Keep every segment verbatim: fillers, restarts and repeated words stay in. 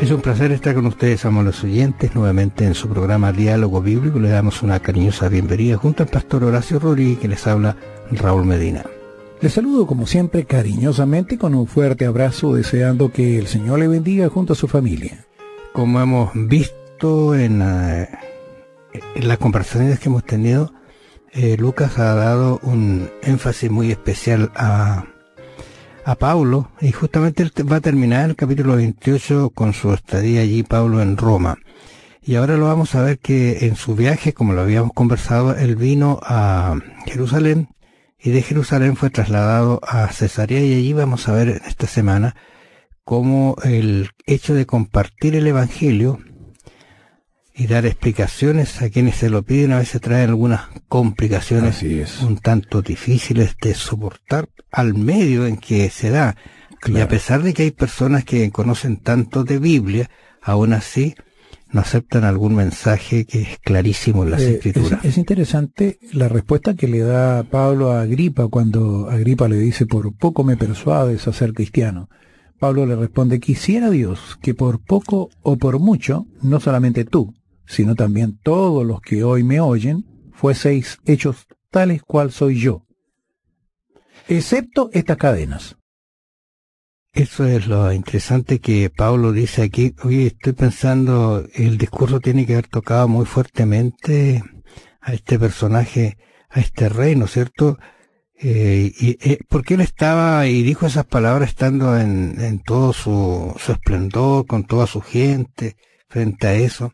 Es un placer estar con ustedes, amables oyentes, nuevamente en su programa Diálogo Bíblico. Le damos una cariñosa bienvenida junto al pastor Horacio Rodríguez, que les habla Raúl Medina. Les saludo como siempre cariñosamente con un fuerte abrazo, deseando que el Señor le bendiga junto a su familia. Como hemos visto en, uh, en las conversaciones que hemos tenido, eh, Lucas ha dado un énfasis muy especial a... a Pablo, y justamente él va a terminar el capítulo veintiocho con su estadía allí, Pablo, en Roma. Y ahora lo vamos a ver que en su viaje, como lo habíamos conversado, él vino a Jerusalén, y de Jerusalén fue trasladado a Cesarea, y allí vamos a ver en esta semana cómo el hecho de compartir el Evangelio y dar explicaciones a quienes se lo piden a veces trae algunas complicaciones un tanto difíciles de soportar al medio en que se da. Claro. Y a pesar de que hay personas que conocen tanto de Biblia, aún así no aceptan algún mensaje que es clarísimo en las eh, Escrituras. Es, es interesante la respuesta que le da Pablo a Agripa cuando Agripa le dice: por poco me persuades a ser cristiano. Pablo le responde: quisiera Dios que por poco o por mucho, no solamente tú, sino también todos los que hoy me oyen, fueseis hechos tales cual soy yo, excepto estas cadenas. Eso es lo interesante que Pablo dice aquí. Oye, estoy pensando, el discurso tiene que haber tocado muy fuertemente a este personaje, a este rey, ¿no es cierto? Eh, y, eh, porque él estaba y dijo esas palabras estando en, en todo su, su esplendor, con toda su gente, frente a eso.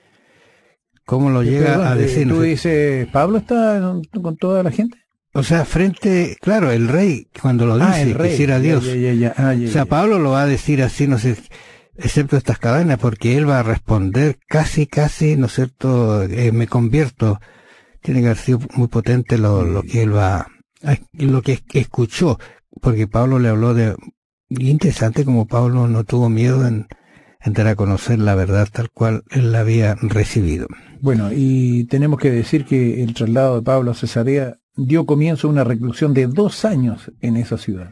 ¿Cómo lo llega Perdón, a decir? ¿Tú dices, Pablo está con toda la gente? O sea, frente, claro, el rey, cuando lo dice, ah, el rey. quisiera Dios. Ya, ya, ya. Ah, ya, o sea, ya. Pablo lo va a decir así, no sé, excepto estas cadenas, porque él va a responder casi, casi, ¿no es cierto?, eh, me convierto. Tiene que haber sido muy potente lo, lo que él va, lo que escuchó, porque Pablo le habló de, y interesante como Pablo no tuvo miedo en, en dar a conocer la verdad tal cual él la había recibido. Bueno, y tenemos que decir que el traslado de Pablo a Cesarea dio comienzo a una reclusión de dos años en esa ciudad.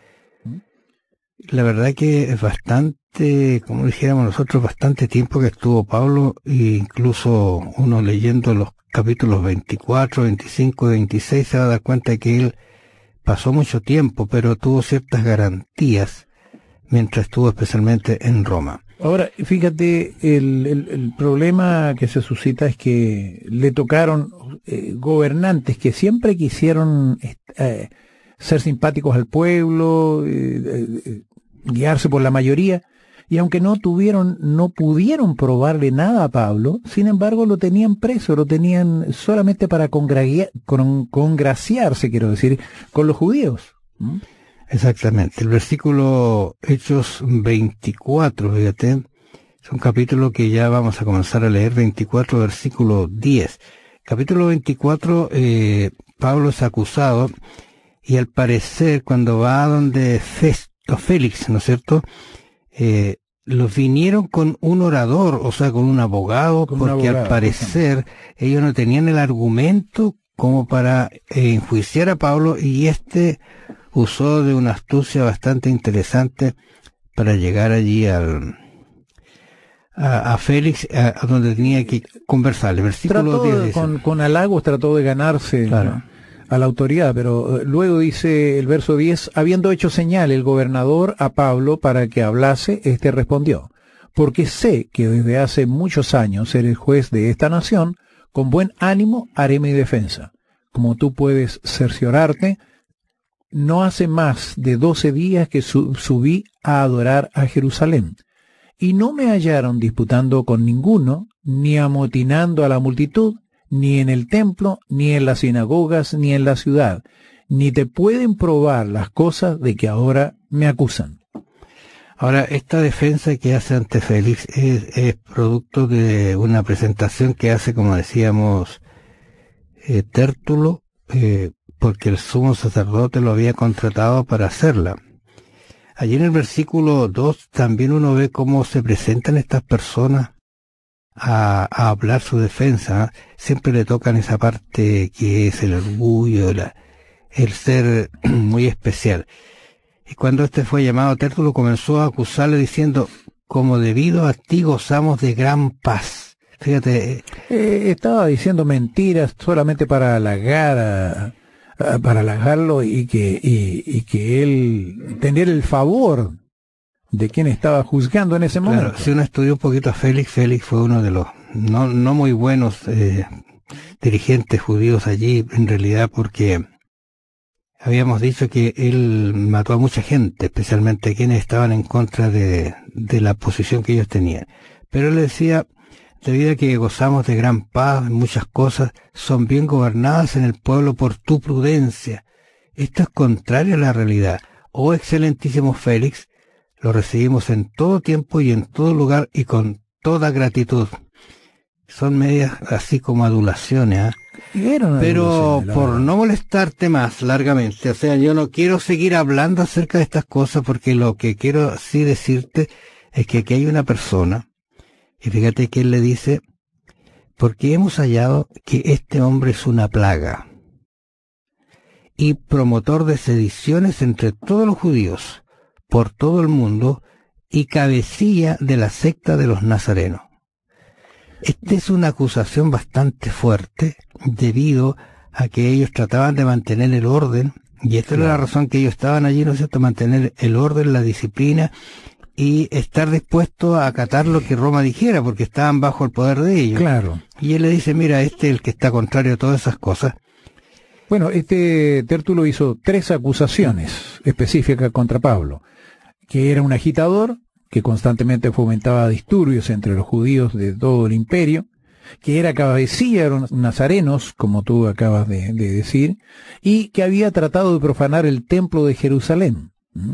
La verdad que es bastante, como dijéramos nosotros, bastante tiempo que estuvo Pablo, e incluso uno leyendo los capítulos veinticuatro, veinticinco y veintiséis se va a dar cuenta de que él pasó mucho tiempo, pero tuvo ciertas garantías mientras estuvo especialmente en Roma. Ahora, fíjate, el, el, el problema que se suscita es que le tocaron eh, gobernantes que siempre quisieron eh, ser simpáticos al pueblo, eh, eh, guiarse por la mayoría, y aunque no tuvieron, no pudieron probarle nada a Pablo, sin embargo lo tenían preso, lo tenían solamente para congraciar, con, congraciarse, quiero decir, con los judíos. ¿Mm? Exactamente. El versículo Hechos veinticuatro, fíjate, es un capítulo que ya vamos a comenzar a leer, veinticuatro, versículo diez. Capítulo veinticuatro, eh, Pablo es acusado, y al parecer cuando va donde Festo, Félix, ¿no es cierto?, eh, los vinieron con un orador, o sea, con un abogado, con porque un abogado, al parecer justamente ellos no tenían el argumento como para eh, enjuiciar a Pablo, y este usó de una astucia bastante interesante para llegar allí al a, a Félix, a, a donde tenía que conversar. El versículo diez dice, con, con halagos trató de ganarse, claro, a la autoridad, pero luego dice el verso diez: habiendo hecho señal el gobernador a Pablo para que hablase, éste respondió: porque sé que desde hace muchos años eres juez de esta nación, con buen ánimo haré mi defensa. Como tú puedes cerciorarte, no hace más de doce días que sub- subí a adorar a Jerusalén, y no me hallaron disputando con ninguno, ni amotinando a la multitud, ni en el templo, ni en las sinagogas, ni en la ciudad, ni te pueden probar las cosas de que ahora me acusan. Ahora, esta defensa que hace ante Félix es, es producto de una presentación que hace, como decíamos, eh, Tértulo, eh, porque el sumo sacerdote lo había contratado para hacerla. Allí en el versículo dos también uno ve cómo se presentan estas personas a, a hablar su defensa. Siempre le tocan esa parte que es el orgullo, la, el ser muy especial. Y cuando este fue llamado, Tértulo comenzó a acusarle diciendo: como debido a ti gozamos de gran paz. Fíjate. Eh, estaba diciendo mentiras solamente para halagar a, a, para halagarlo y que, y, y que él tener el favor de quien estaba juzgando en ese momento. Claro, si uno estudió un poquito a Félix, Félix fue uno de los no, no muy buenos eh, dirigentes judíos allí, en realidad, porque habíamos dicho que él mató a mucha gente, especialmente quienes estaban en contra de, de la posición que ellos tenían. Pero él decía, debido a que gozamos de gran paz, muchas cosas son bien gobernadas en el pueblo por tu prudencia. Esto es contrario a la realidad. Oh excelentísimo Félix, lo recibimos en todo tiempo y en todo lugar y con toda gratitud. Son medias así como adulaciones, ¿eh? Pero por no molestarte más largamente, o sea, yo no quiero seguir hablando acerca de estas cosas porque lo que quiero sí decirte es que aquí hay una persona, y fíjate que él le dice, porque hemos hallado que este hombre es una plaga y promotor de sediciones entre todos los judíos por todo el mundo y cabecilla de la secta de los nazarenos. Esta es una acusación bastante fuerte debido a que ellos trataban de mantener el orden, y esta claro. era la razón que ellos estaban allí, ¿no es cierto?, mantener el orden, la disciplina y estar dispuestos a acatar lo que Roma dijera, porque estaban bajo el poder de ellos. Claro. Y él le dice, mira, este es el que está contrario a todas esas cosas. Bueno, este Tértulo hizo tres acusaciones específicas contra Pablo, que era un agitador, que constantemente fomentaba disturbios entre los judíos de todo el imperio, que era cabecilla de los nazarenos, como tú acabas de, de decir, y que había tratado de profanar el templo de Jerusalén. ¿Mm?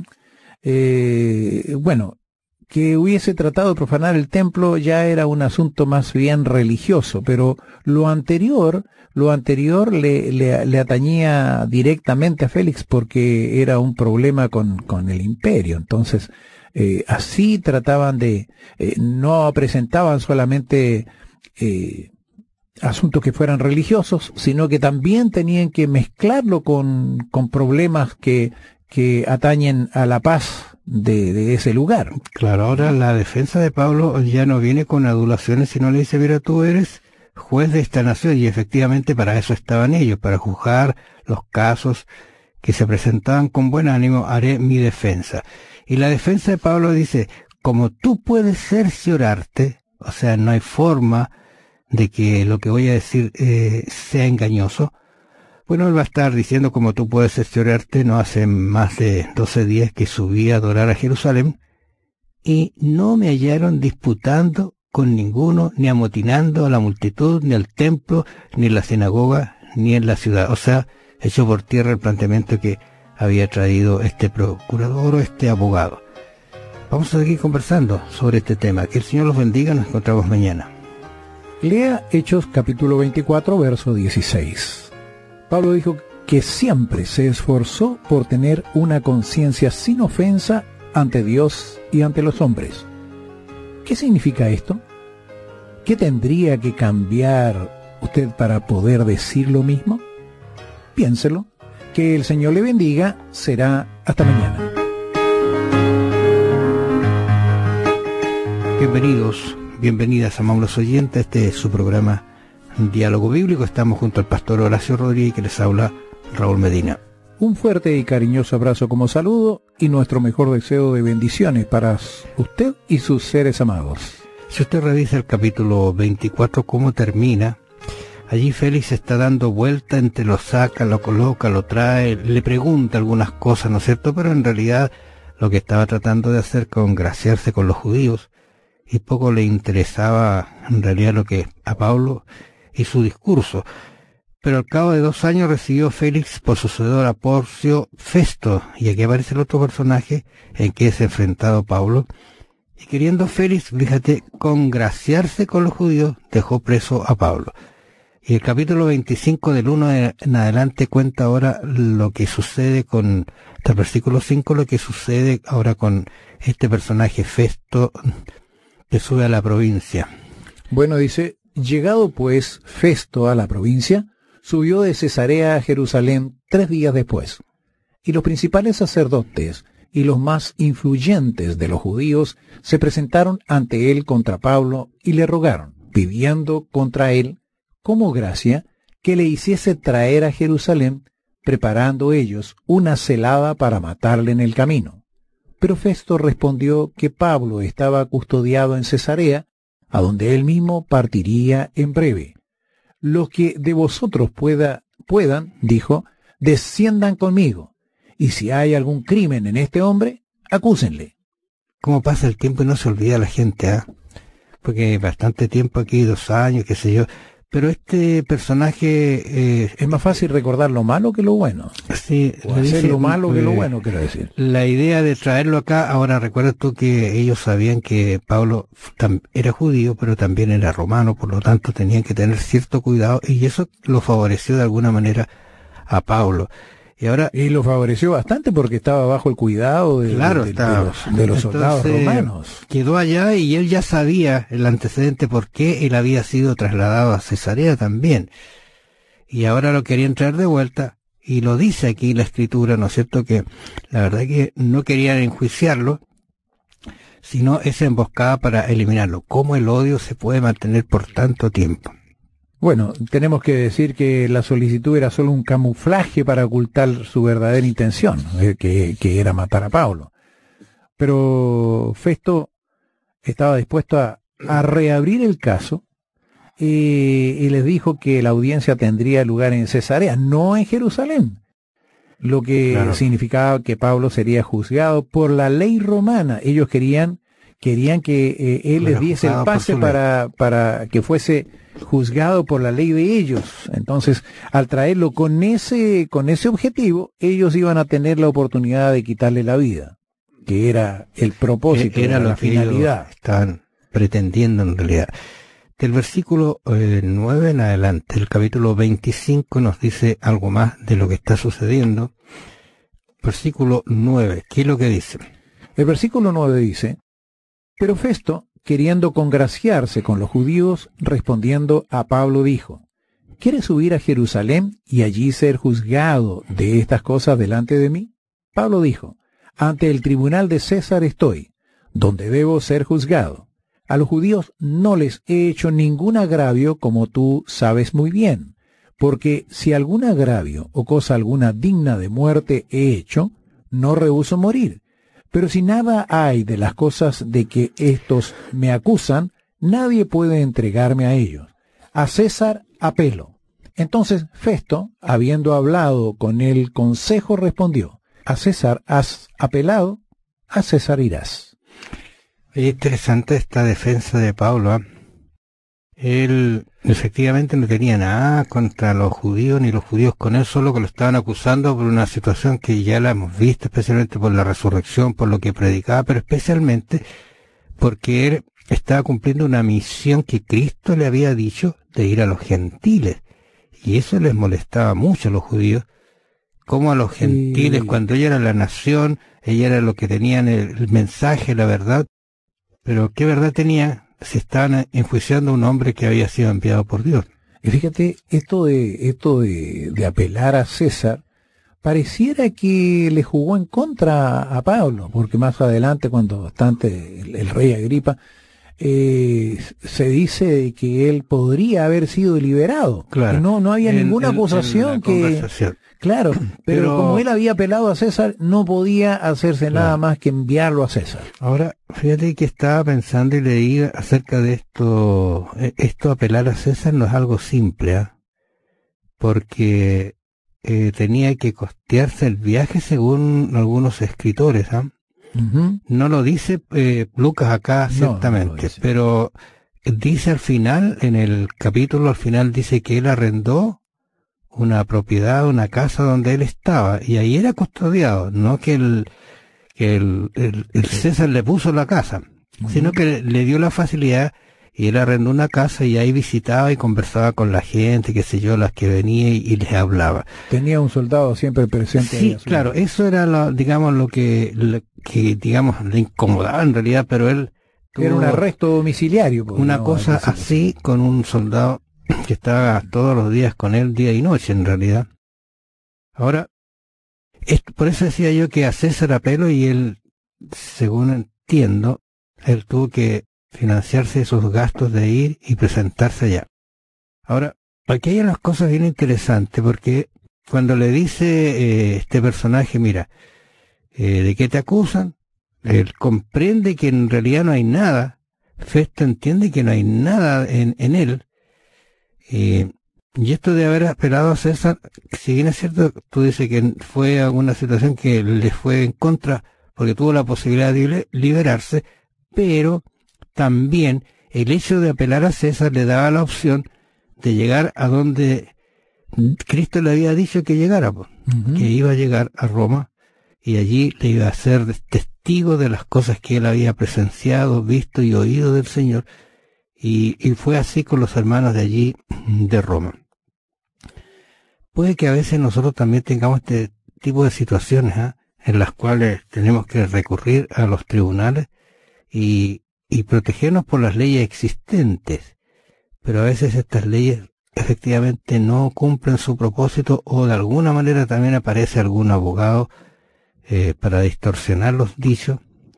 Eh, bueno, que hubiese tratado de profanar el templo ya era un asunto más bien religioso, pero lo anterior, lo anterior le, le, le atañía directamente a Félix porque era un problema con, con el imperio. Entonces, eh, así trataban de, eh, no presentaban solamente eh, asuntos que fueran religiosos, sino que también tenían que mezclarlo con, con problemas que, que atañen a la paz de, de ese lugar. Claro, ahora la defensa de Pablo ya no viene con adulaciones, sino le dice, mira, tú eres juez de esta nación, y efectivamente para eso estaban ellos, para juzgar los casos que se presentaban con buen ánimo, haré mi defensa. Y la defensa de Pablo dice, como tú puedes cerciorarte, o sea, no hay forma de que lo que voy a decir eh, sea engañoso. Bueno, él va a estar diciendo, como tú puedes cerciorarte, no hace más de doce días que subí a adorar a Jerusalén, y no me hallaron disputando con ninguno, ni amotinando a la multitud, ni al templo, ni en la sinagoga, ni en la ciudad. O sea, echó por tierra el planteamiento que había traído este procurador o este abogado. Vamos a seguir conversando sobre este tema. Que el Señor los bendiga, nos encontramos mañana. Lea Hechos capítulo veinticuatro, verso dieciséis. Pablo dijo que siempre se esforzó por tener una conciencia sin ofensa ante Dios y ante los hombres. ¿Qué significa esto? ¿Qué tendría que cambiar usted para poder decir lo mismo? Piénselo. Que el Señor le bendiga. Será hasta mañana. Bienvenidos, bienvenidas, amables oyentes. Este es su programa Diálogo Bíblico. Estamos junto al pastor Horacio Rodríguez, que les habla Raúl Medina. Un fuerte y cariñoso abrazo como saludo y nuestro mejor deseo de bendiciones para usted y sus seres amados. Si usted revisa el capítulo veinticuatro, cómo termina, allí Félix está dando vuelta entre lo saca, lo coloca, lo trae, le pregunta algunas cosas, ¿no es cierto? Pero en realidad lo que estaba tratando de hacer, congraciarse con los judíos, y poco le interesaba en realidad lo que a Pablo y su discurso. Pero al cabo de dos años recibió Félix por sucedor a Porcio Festo, y aquí aparece el otro personaje en que es enfrentado Pablo, y queriendo Félix, fíjate, congraciarse con los judíos, dejó preso a Pablo. Y el capítulo veinticinco del uno en adelante cuenta ahora lo que sucede con, hasta el versículo cinco, lo que sucede ahora con este personaje Festo, que sube a la provincia. Bueno, dice, llegado pues Festo a la provincia, subió de Cesarea a Jerusalén tres días después, y los principales sacerdotes y los más influyentes de los judíos se presentaron ante él contra Pablo y le rogaron, pidiendo contra él, como gracia, que le hiciese traer a Jerusalén, preparando ellos una celada para matarle en el camino. Pero Festo respondió que Pablo estaba custodiado en Cesarea, a donde él mismo partiría en breve. Los que de vosotros pueda, puedan, dijo, desciendan conmigo, y si hay algún crimen en este hombre, acúsenle. ¿Cómo pasa el tiempo y no se olvida la gente, ah? ¿eh? Porque bastante tiempo aquí, dos años, qué sé yo. Pero este personaje... Eh, es más fácil recordar lo malo que lo bueno. Sí, o hacer dice, lo malo eh, que lo bueno, quiero decir. La idea de traerlo acá, ahora recuerda tú que ellos sabían que Pablo era judío, pero también era romano, por lo tanto tenían que tener cierto cuidado, y eso lo favoreció de alguna manera a Pablo. Y ahora y lo favoreció bastante porque estaba bajo el cuidado de, claro, de, de, estaba, de los, de los soldados romanos. Quedó allá y él ya sabía el antecedente por qué él había sido trasladado a Cesarea también. Y ahora lo querían traer de vuelta, y lo dice aquí la escritura, ¿no es cierto? Que la verdad que no querían enjuiciarlo, sino esa emboscada para eliminarlo. ¿Cómo el odio se puede mantener por tanto tiempo? Bueno, tenemos que decir que la solicitud era solo un camuflaje para ocultar su verdadera intención, que, que era matar a Pablo. Pero Festo estaba dispuesto a, a reabrir el caso y, y les dijo que la audiencia tendría lugar en Cesarea, no en Jerusalén, lo que claro. significaba que Pablo sería juzgado por la ley romana. Ellos querían querían que eh, él les diese el pase para, para que fuese juzgado por la ley de ellos. Entonces, al traerlo con ese, con ese objetivo, ellos iban a tener la oportunidad de quitarle la vida, que era el propósito, era, era la lo finalidad. Que estaban pretendiendo en realidad. Del versículo eh, nueve en adelante, el capítulo veinticinco nos dice algo más de lo que está sucediendo. Versículo nueve, ¿qué es lo que dice? El versículo nueve dice: pero Festo, queriendo congraciarse con los judíos, respondiendo a Pablo, dijo: ¿quieres subir a Jerusalén y allí ser juzgado de estas cosas delante de mí? Pablo dijo: ante el tribunal de César estoy, donde debo ser juzgado. A los judíos no les he hecho ningún agravio, como tú sabes muy bien, porque si algún agravio o cosa alguna digna de muerte he hecho, no rehúso morir. Pero si nada hay de las cosas de que éstos me acusan, nadie puede entregarme a ellos. A César apelo. Entonces Festo, habiendo hablado con el consejo, respondió: a César has apelado, a César irás. Es interesante esta defensa de Pablo, ¿eh? Él efectivamente no tenía nada contra los judíos, ni los judíos con él, solo que lo estaban acusando por una situación que ya la hemos visto, especialmente por la resurrección, por lo que predicaba, pero especialmente porque él estaba cumpliendo una misión que Cristo le había dicho de ir a los gentiles, y eso les molestaba mucho a los judíos, como a los gentiles, sí. Cuando ella era la nación, ella era lo que tenían el, el mensaje, la verdad, pero ¿qué verdad tenía? Se estaban enjuiciando a un hombre que había sido enviado por Dios. Y fíjate, esto de esto de, de apelar a César, pareciera que le jugó en contra a Pablo, porque más adelante, cuando bastante el, el rey Agripa, eh, se dice que él podría haber sido liberado. Claro. No, no había en, ninguna en, acusación en que... Claro, pero, pero como él había apelado a César, no podía hacerse claro. nada más que enviarlo a César. Ahora, fíjate que estaba pensando y leí acerca de esto. Esto apelar a César no es algo simple, ¿eh? Porque eh, tenía que costearse el viaje según algunos escritores, ¿eh? Uh-huh. No lo dice eh, Lucas acá ciertamente, no, no pero dice al final, en el capítulo al final dice que él arrendó una propiedad, una casa donde él estaba, y ahí era custodiado, no que el, que el, el, el César le puso la casa, uh-huh. sino que le dio la facilidad, y él arrendó una casa y ahí visitaba y conversaba con la gente, qué sé yo, las que venía y, y les hablaba. Tenía un soldado siempre presente. Sí, claro, vida. Eso era lo, digamos, lo que, lo que, digamos, le incomodaba en realidad, pero él... Era un arresto domiciliario. Una no, cosa así, con un soldado que estaba todos los días con él, día y noche en realidad. Ahora, es, por eso decía yo que a César apelo, y él, según entiendo, él tuvo que financiarse esos gastos de ir y presentarse allá. Ahora, aquí hay unas cosas bien interesantes, porque cuando le dice eh, este personaje, mira, eh, ¿de qué te acusan? Él comprende que en realidad no hay nada. Festo entiende que no hay nada en, en él. Eh, y esto de haber apelado a César, si bien es cierto, tú dices que fue alguna situación que le fue en contra, porque tuvo la posibilidad de liberarse, pero también el hecho de apelar a César le daba la opción de llegar a donde Cristo le había dicho que llegara, pues, uh-huh. que iba a llegar a Roma, y allí le iba a ser testigo de las cosas que él había presenciado, visto y oído del Señor, y, y fue así con los hermanos de allí de Roma. Puede que a veces nosotros también tengamos este tipo de situaciones, ¿eh? en las cuales tenemos que recurrir a los tribunales y, y protegernos por las leyes existentes, pero a veces estas leyes efectivamente no cumplen su propósito, o de alguna manera también aparece algún abogado eh, para distorsionar los dichos.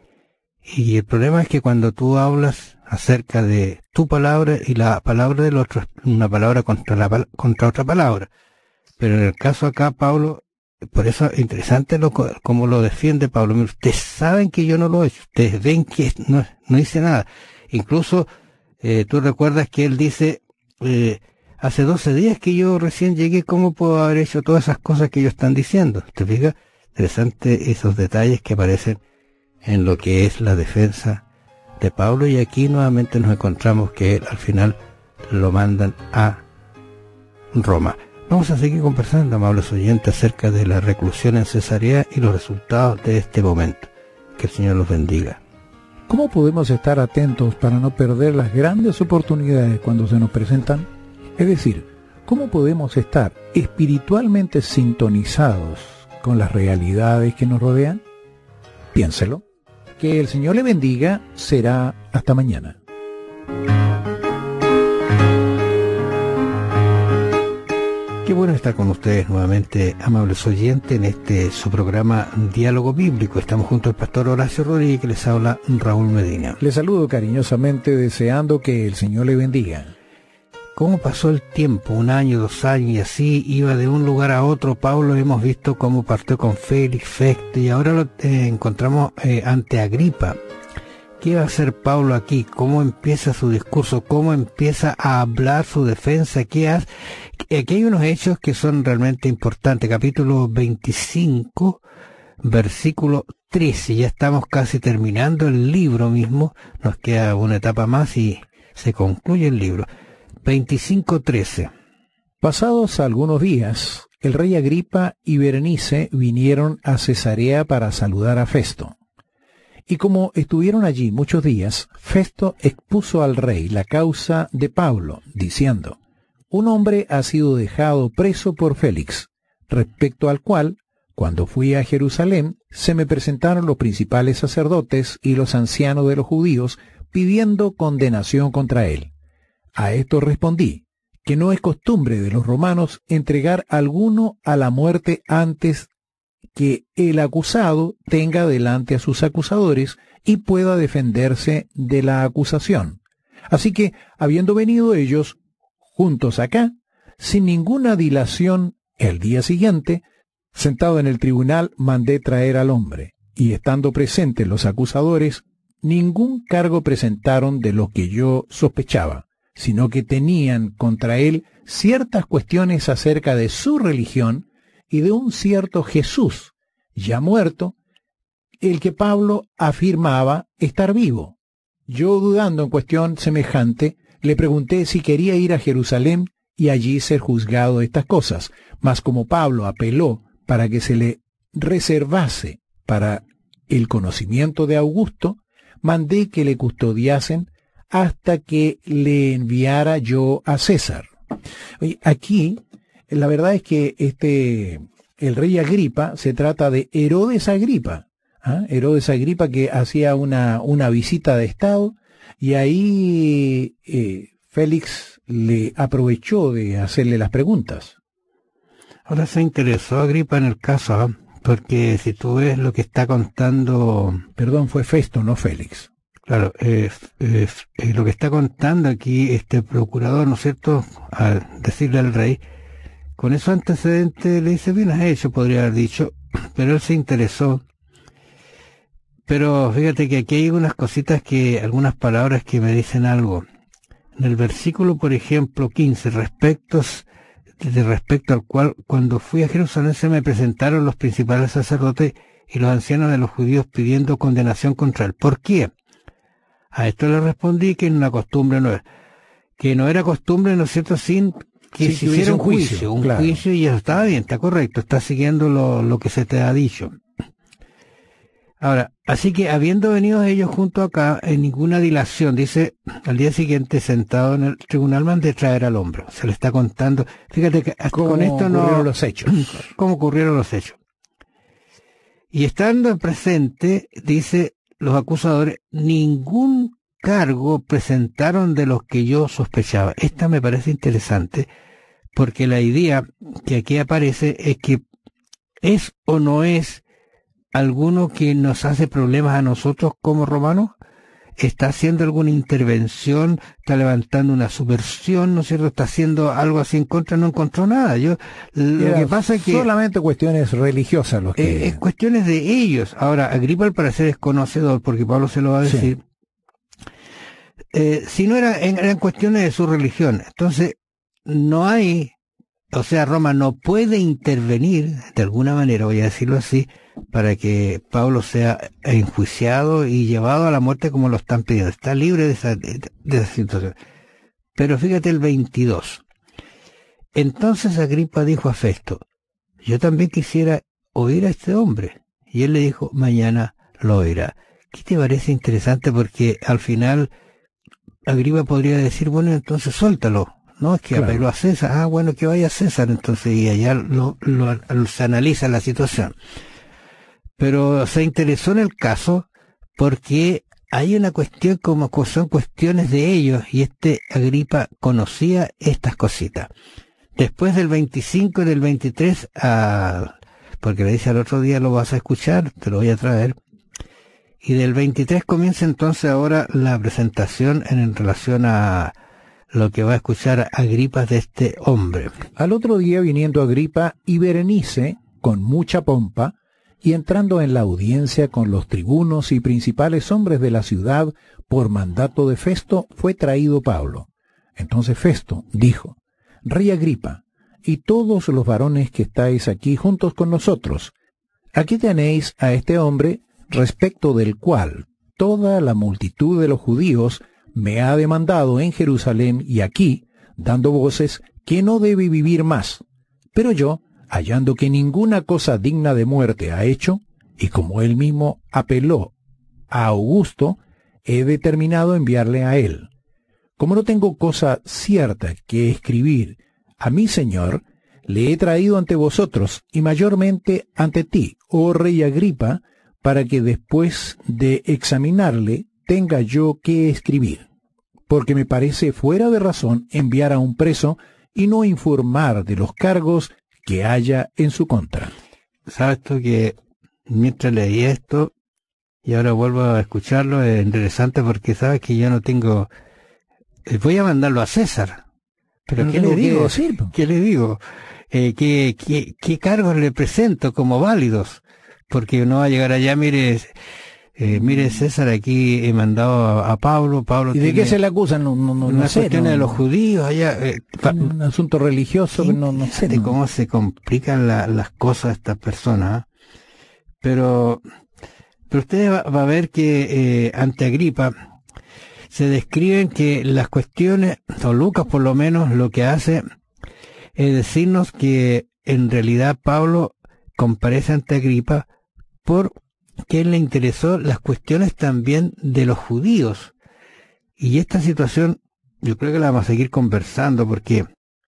Y el problema es que cuando tú hablas acerca de tu palabra y la palabra del otro, una palabra contra, la, contra otra palabra. Pero en el caso acá, Pablo, por eso es interesante lo, como lo defiende Pablo. Ustedes saben que yo no lo he hecho, ustedes ven que no, no hice nada. Incluso eh, tú recuerdas que él dice, eh, hace doce días que yo recién llegué, ¿cómo puedo haber hecho todas esas cosas que ellos están diciendo? ¿Te fijas? Interesante esos detalles que aparecen en lo que es la defensa de Pablo, y aquí nuevamente nos encontramos que él, al final lo mandan a Roma. Vamos a seguir conversando, amables oyentes, acerca de la reclusión en Cesarea y los resultados de este momento. Que el Señor los bendiga. ¿Cómo podemos estar atentos para no perder las grandes oportunidades cuando se nos presentan? Es decir, ¿cómo podemos estar espiritualmente sintonizados con las realidades que nos rodean? Piénselo. Que el Señor le bendiga. Será hasta mañana. Qué bueno estar con ustedes nuevamente, amables oyentes, en este su programa Diálogo Bíblico. Estamos junto al pastor Horacio Rodríguez, que les habla Raúl Medina. Les saludo cariñosamente, deseando que el Señor le bendiga. ¿Cómo pasó el tiempo? Un año, dos años, y así iba de un lugar a otro. Pablo, hemos visto cómo partió con Félix, Festo, y ahora lo eh, encontramos eh, ante Agripa. ¿Qué va a hacer Pablo aquí? ¿Cómo empieza su discurso? ¿Cómo empieza a hablar su defensa? ¿Qué hace? Aquí hay unos hechos que son realmente importantes. Capítulo veinticinco, versículo trece. Ya estamos casi terminando el libro mismo. Nos queda una etapa más y se concluye el libro. veinticinco trece. Pasados algunos días, el rey Agripa y Berenice vinieron a Cesarea para saludar a Festo. Y como estuvieron allí muchos días, Festo expuso al rey la causa de Pablo, diciendo: un hombre ha sido dejado preso por Félix, respecto al cual, cuando fui a Jerusalén, se me presentaron los principales sacerdotes y los ancianos de los judíos, pidiendo condenación contra él. A esto respondí, que no es costumbre de los romanos entregar a alguno a la muerte antes que el acusado tenga delante a sus acusadores y pueda defenderse de la acusación. Así que, habiendo venido ellos juntos acá, sin ninguna dilación, el día siguiente, sentado en el tribunal, mandé traer al hombre, y estando presentes los acusadores, ningún cargo presentaron de lo que yo sospechaba, sino que tenían contra él ciertas cuestiones acerca de su religión y de un cierto Jesús, ya muerto, el que Pablo afirmaba estar vivo. Yo, dudando en cuestión semejante, le pregunté si quería ir a Jerusalén y allí ser juzgado de estas cosas, mas como Pablo apeló para que se le reservase para el conocimiento de Augusto, mandé que le custodiasen hasta que le enviara yo a César. Oye, aquí, la verdad es que este, el rey Agripa, se trata de Herodes Agripa, ¿ah? Herodes Agripa, que hacía una, una visita de estado, y ahí eh, Félix le aprovechó de hacerle las preguntas. Ahora se interesó Agripa en el caso, ¿eh? porque si tú ves lo que está contando... Perdón, fue Festo, no Félix. Claro, eh, eh, eh, lo que está contando aquí este procurador, ¿no es cierto?, al decirle al rey, con esos antecedentes le dice, bien has hecho, podría haber dicho, pero él se interesó. Pero fíjate que aquí hay unas cositas que, algunas palabras que me dicen algo. En el versículo, por ejemplo, quince, respectos, de respecto al cual, cuando fui a Jerusalén se me presentaron los principales sacerdotes y los ancianos de los judíos pidiendo condenación contra él. ¿Por qué? A esto le respondí que una costumbre no era, que no era costumbre, ¿no es cierto?, sin que sí, se hiciera un juicio, juicio un claro. juicio, y eso estaba bien, está correcto, está siguiendo lo, lo que se te ha dicho. Ahora, así que habiendo venido ellos junto acá, en ninguna dilación, dice, al día siguiente sentado en el tribunal mandé traer al hombro. Se le está contando, fíjate que hasta con esto no... ¿Cómo ocurrieron los hechos? ¿Cómo ocurrieron los hechos? Y estando presente, dice los acusadores, ningún cargo presentaron de los que yo sospechaba. Esta me parece interesante, porque la idea que aquí aparece es que es o no es alguno que nos hace problemas a nosotros como romanos, está haciendo alguna intervención, está levantando una subversión, ¿no es cierto?, está haciendo algo así en contra, no encontró nada. Yo lo Era que pasa es que solamente cuestiones religiosas los que... eh, es cuestiones de ellos. Ahora, Agripa al parecer es conocedor, porque Pablo se lo va a decir. Sí. Eh, si no era, eran cuestiones de su religión, entonces no hay, o sea, Roma no puede intervenir de alguna manera, voy a decirlo así, para que Pablo sea enjuiciado y llevado a la muerte como lo están pidiendo. Está libre de esa, de, de esa situación. Pero fíjate el veintidós. Entonces Agripa dijo a Festo, yo también quisiera oír a este hombre. Y él le dijo, mañana lo oirá. ¿Qué te parece interesante? Porque al final Agripa podría decir, bueno, entonces suéltalo. No, es que claro, apeló a César. Ah, bueno, que vaya César. Entonces, y allá lo, lo, lo, se analiza la situación. Pero se interesó en el caso porque hay una cuestión como son cuestiones de ellos, y este Agripa conocía estas cositas. Después del veinticinco y del veintitrés, a, porque le dice al otro día lo vas a escuchar, te lo voy a traer, y del veintitrés comienza entonces ahora la presentación en, en relación a lo que va a escuchar Agripa de este hombre. Al otro día, viniendo Agripa y Berenice con mucha pompa, y entrando en la audiencia con los tribunos y principales hombres de la ciudad, por mandato de Festo, fue traído Pablo. Entonces Festo dijo, Rey Agripa, y todos los varones que estáis aquí juntos con nosotros, aquí tenéis a este hombre, respecto del cual toda la multitud de los judíos me ha demandado en Jerusalén y aquí, dando voces, que no debe vivir más. Pero yo, hallando que ninguna cosa digna de muerte ha hecho, y como él mismo apeló a Augusto, he determinado enviarle a él. Como no tengo cosa cierta que escribir a mi señor, le he traído ante vosotros, y mayormente ante ti, oh rey Agripa, para que después de examinarle tenga yo que escribir. Porque me parece fuera de razón enviar a un preso y no informar de los cargos que haya en su contra. Sabes tú que mientras leí esto, y ahora vuelvo a escucharlo, es interesante porque sabes que yo no tengo... Voy a mandarlo a César. ¿Pero no qué le digo? Decir, ¿Qué le digo? Eh, ¿qué, qué, ¿Qué cargos le presento como válidos? Porque no va a llegar allá, mire... Eh, mire César, aquí he mandado a, a Pablo, Pablo ¿Y de tiene, qué se le acusan? No, no, no, una no sé, cuestión no, de los judíos allá, eh, un asunto religioso, no, no sé. De no. cómo se complican la, las cosas a estas personas, ¿eh? pero pero usted va, va a ver que eh, ante Agripa se describen que las cuestiones, o Lucas por lo menos lo que hace es decirnos que en realidad Pablo comparece ante Agripa por que él le interesó las cuestiones también de los judíos. Y esta situación yo creo que la vamos a seguir conversando, porque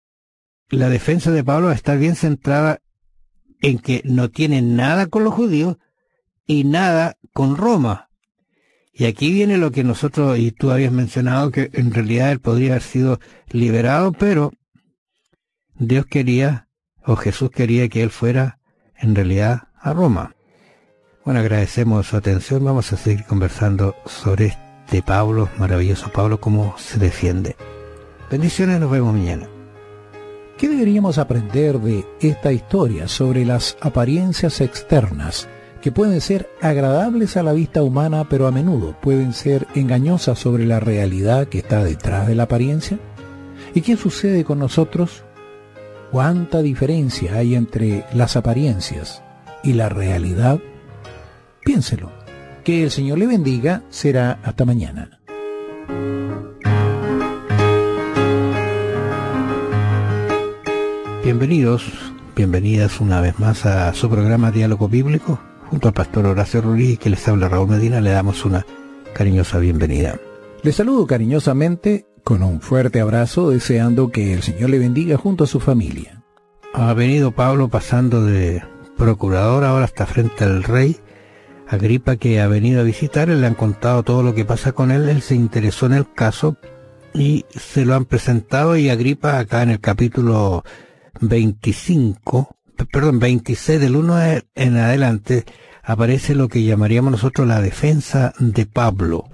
la defensa de Pablo va a estar bien centrada en que no tiene nada con los judíos y nada con Roma. Y aquí viene lo que nosotros, y tú habías mencionado, que en realidad él podría haber sido liberado, pero Dios quería, o Jesús quería que él fuera en realidad a Roma. Bueno, agradecemos su atención. Vamos a seguir conversando sobre este Pablo, maravilloso Pablo, cómo se defiende. Bendiciones, nos vemos mañana. ¿Qué deberíamos aprender de esta historia sobre las apariencias externas que pueden ser agradables a la vista humana, pero a menudo pueden ser engañosas sobre la realidad que está detrás de la apariencia? ¿Y qué sucede con nosotros? ¿Cuánta diferencia hay entre las apariencias y la realidad? Piénselo. Que el Señor le bendiga. Será hasta mañana. Bienvenidos, bienvenidas una vez más a su programa Diálogo Bíblico. Junto al pastor Horacio Rodríguez, que les habla Raúl Medina, le damos una cariñosa bienvenida. Les saludo cariñosamente con un fuerte abrazo, deseando que el Señor le bendiga junto a su familia. Ha venido Pablo pasando de procurador, ahora está frente al rey Agripa, que ha venido a visitar. Le han contado todo lo que pasa con él. Él se interesó en el caso y se lo han presentado, y Agripa acá en el capítulo veinticinco, perdón, veintiséis, del uno en adelante, aparece lo que llamaríamos nosotros la defensa de Pablo.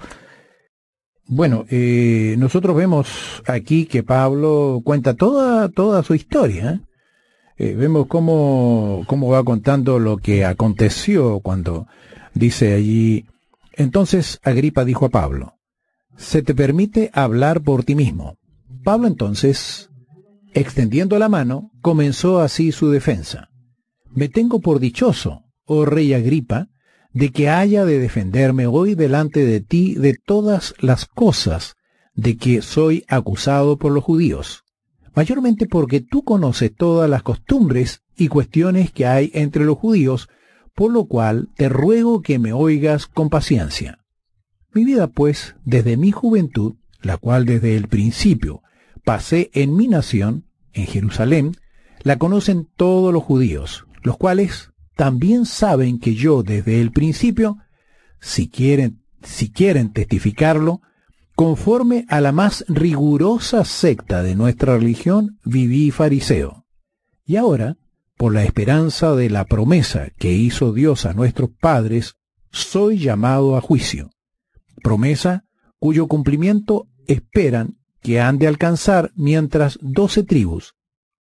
Bueno, eh, nosotros vemos aquí que Pablo cuenta toda toda su historia. ¿eh? Eh, vemos cómo, cómo va contando lo que aconteció cuando dice allí: entonces Agripa dijo a Pablo, «Se te permite hablar por ti mismo». Pablo entonces, extendiendo la mano, comenzó así su defensa. «Me tengo por dichoso, oh rey Agripa, de que haya de defenderme hoy delante de ti de todas las cosas de que soy acusado por los judíos, mayormente porque tú conoces todas las costumbres y cuestiones que hay entre los judíos, por lo cual te ruego que me oigas con paciencia. Mi vida, pues, desde mi juventud, la cual desde el principio pasé en mi nación, en Jerusalén, la conocen todos los judíos, los cuales también saben que yo desde el principio, si quieren, si quieren testificarlo, conforme a la más rigurosa secta de nuestra religión, viví fariseo. Y ahora, por la esperanza de la promesa que hizo Dios a nuestros padres, soy llamado a juicio. Promesa cuyo cumplimiento esperan que han de alcanzar mientras doce tribus.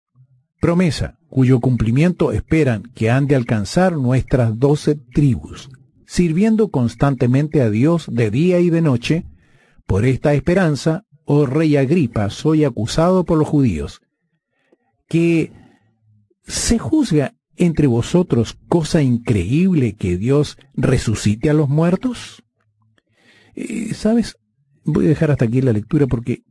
Promesa cuyo cumplimiento esperan que han de alcanzar nuestras doce tribus, sirviendo constantemente a Dios de día y de noche. Por esta esperanza, oh rey Agripa, soy acusado por los judíos. Que se juzga entre vosotros cosa increíble que Dios resucite a los muertos. Eh, ¿Sabes? Voy a dejar hasta aquí la lectura porque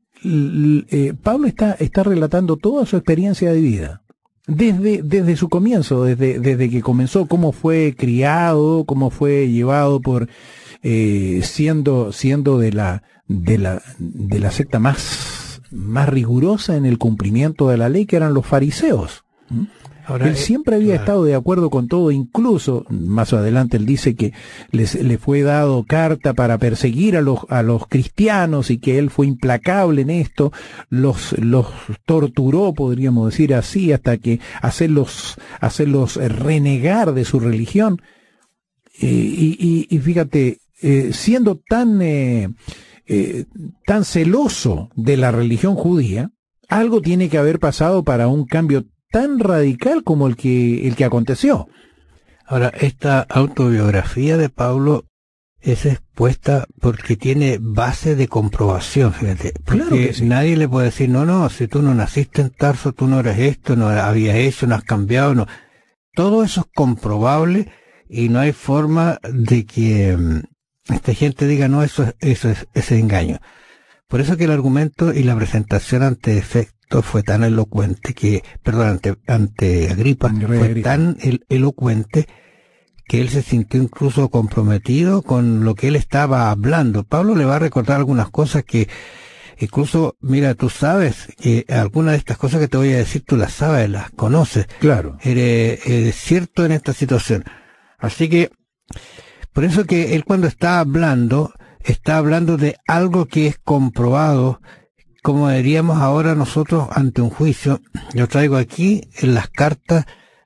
eh, Pablo está, está relatando toda su experiencia de vida. Desde, desde su comienzo, desde, desde que comenzó, cómo fue criado, cómo fue llevado por, eh, siendo, siendo de la, de la, de la secta más, más rigurosa en el cumplimiento de la ley, que eran los fariseos. ¿Mm? Ahora, él siempre había claro. estado de acuerdo con todo, incluso, más adelante él dice que les, le fue dado carta para perseguir a los, a los cristianos y que él fue implacable en esto, los, los torturó, podríamos decir así, hasta que hacerlos, hacerlos renegar de su religión. Eh, y, y, y fíjate, eh, siendo tan, eh, eh, tan celoso de la religión judía, algo tiene que haber pasado para un cambio tan radical como el que el que aconteció. Ahora, esta autobiografía de Pablo es expuesta porque tiene base de comprobación, fíjate. Porque claro que sí. Nadie le puede decir, no, no, si tú no naciste en Tarso, tú no eres esto, no habías hecho, no has cambiado, no. Todo eso es comprobable y no hay forma de que um, esta gente diga, no, eso es, eso es, ese engaño. Por eso que el argumento y la presentación ante efecto fue tan elocuente que, perdón, ante, ante Agripa, fue Agripa. tan el, elocuente que él se sintió incluso comprometido con lo que él estaba hablando. Pablo le va a recordar algunas cosas que, incluso, mira, tú sabes que algunas de estas cosas que te voy a decir, tú las sabes, las conoces. Claro. Eres, eres cierto en esta situación. Así que, por eso que él cuando está hablando, está hablando de algo que es comprobado, como diríamos ahora nosotros ante un juicio. Yo traigo aquí en las cartas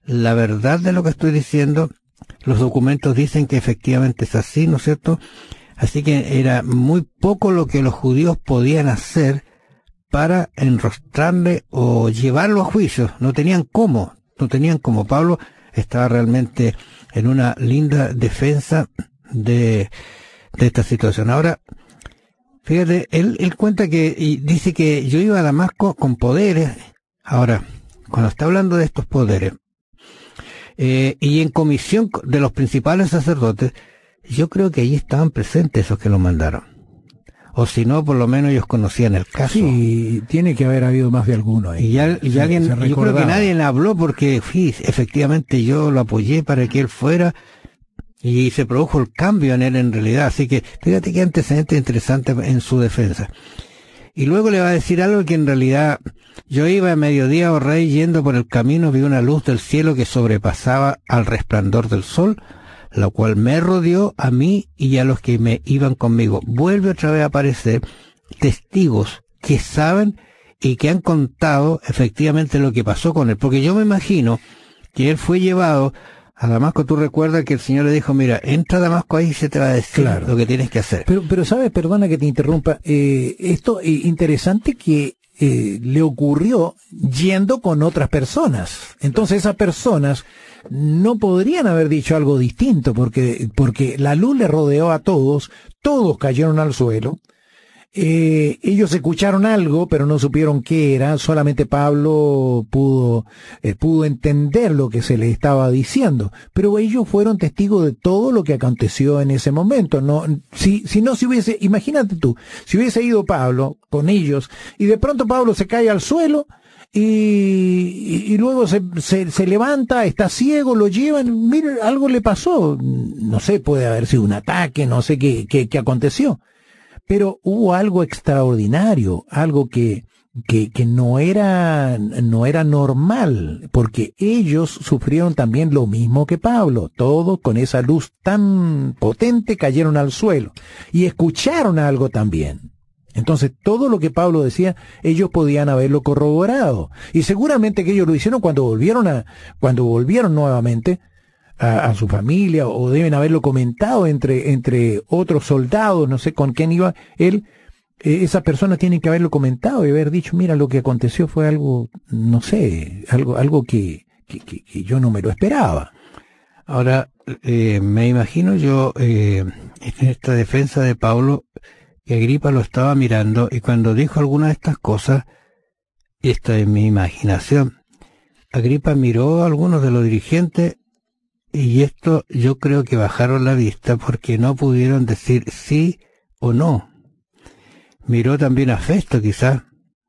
la verdad de lo que estoy diciendo. Los documentos dicen que efectivamente es así, ¿no es cierto? Así que era muy poco lo que los judíos podían hacer para enrostrarle o llevarlo a juicio. No tenían cómo, no tenían cómo. Pablo estaba realmente en una linda defensa de, de esta situación. Ahora, fíjate, él, él cuenta que, y dice que yo iba a Damasco con poderes. Ahora, cuando está hablando de estos poderes, eh, y en comisión de los principales sacerdotes, yo creo que allí estaban presentes esos que lo mandaron. O si no, por lo menos ellos conocían el caso. Sí, tiene que haber habido más de alguno ahí. Y ya, y se, alguien, se yo creo que nadie le habló porque, sí, efectivamente yo lo apoyé para que él fuera y se produjo el cambio en él en realidad. Así que fíjate qué antecedente interesante en su defensa. Y luego le va a decir algo que en realidad yo iba a mediodía, oh rey, yendo por el camino, vi una luz del cielo que sobrepasaba al resplandor del sol, la cual me rodeó a mí y a los que me iban conmigo. Vuelve otra vez a aparecer testigos que saben y que han contado efectivamente lo que pasó con él. Porque yo me imagino que él fue llevado a Damasco. Tú recuerdas que el Señor le dijo, mira, entra a Damasco, ahí se te va a decir claro lo que tienes que hacer. Pero, pero sabes, perdona que te interrumpa, eh, esto es interesante que eh, le ocurrió yendo con otras personas. Entonces esas personas no podrían haber dicho algo distinto, porque, porque la luz le rodeó a todos, todos cayeron al suelo. Eh, ellos escucharon algo, pero no supieron qué era. Solamente Pablo pudo, eh, pudo entender lo que se le estaba diciendo. Pero ellos fueron testigos de todo lo que aconteció en ese momento. No, si, si no se hubiese, imagínate tú, si hubiese ido Pablo con ellos y de pronto Pablo se cae al suelo y, y, y luego se, se, se levanta, está ciego, lo llevan, mira, algo le pasó. No sé, puede haber sido un ataque, no sé qué, qué, qué aconteció. Pero hubo algo extraordinario, algo que, que, que no era, no era normal, porque ellos sufrieron también lo mismo que Pablo. Todos con esa luz tan potente cayeron al suelo y escucharon algo también. Entonces todo lo que Pablo decía, ellos podían haberlo corroborado. Y seguramente que ellos lo hicieron cuando volvieron a, cuando volvieron nuevamente A, a su familia, o deben haberlo comentado entre entre otros soldados, no sé con quién iba él, eh, esas personas tienen que haberlo comentado y haber dicho, mira, lo que aconteció fue algo, no sé, algo algo que, que, que, que yo no me lo esperaba. Ahora, eh, me imagino yo, eh, en esta defensa de Pablo, que Agripa lo estaba mirando, y cuando dijo alguna de estas cosas, esta es mi imaginación, Agripa miró a algunos de los dirigentes. Y esto yo creo que bajaron la vista porque no pudieron decir sí o no. Miró también a Festo, quizás.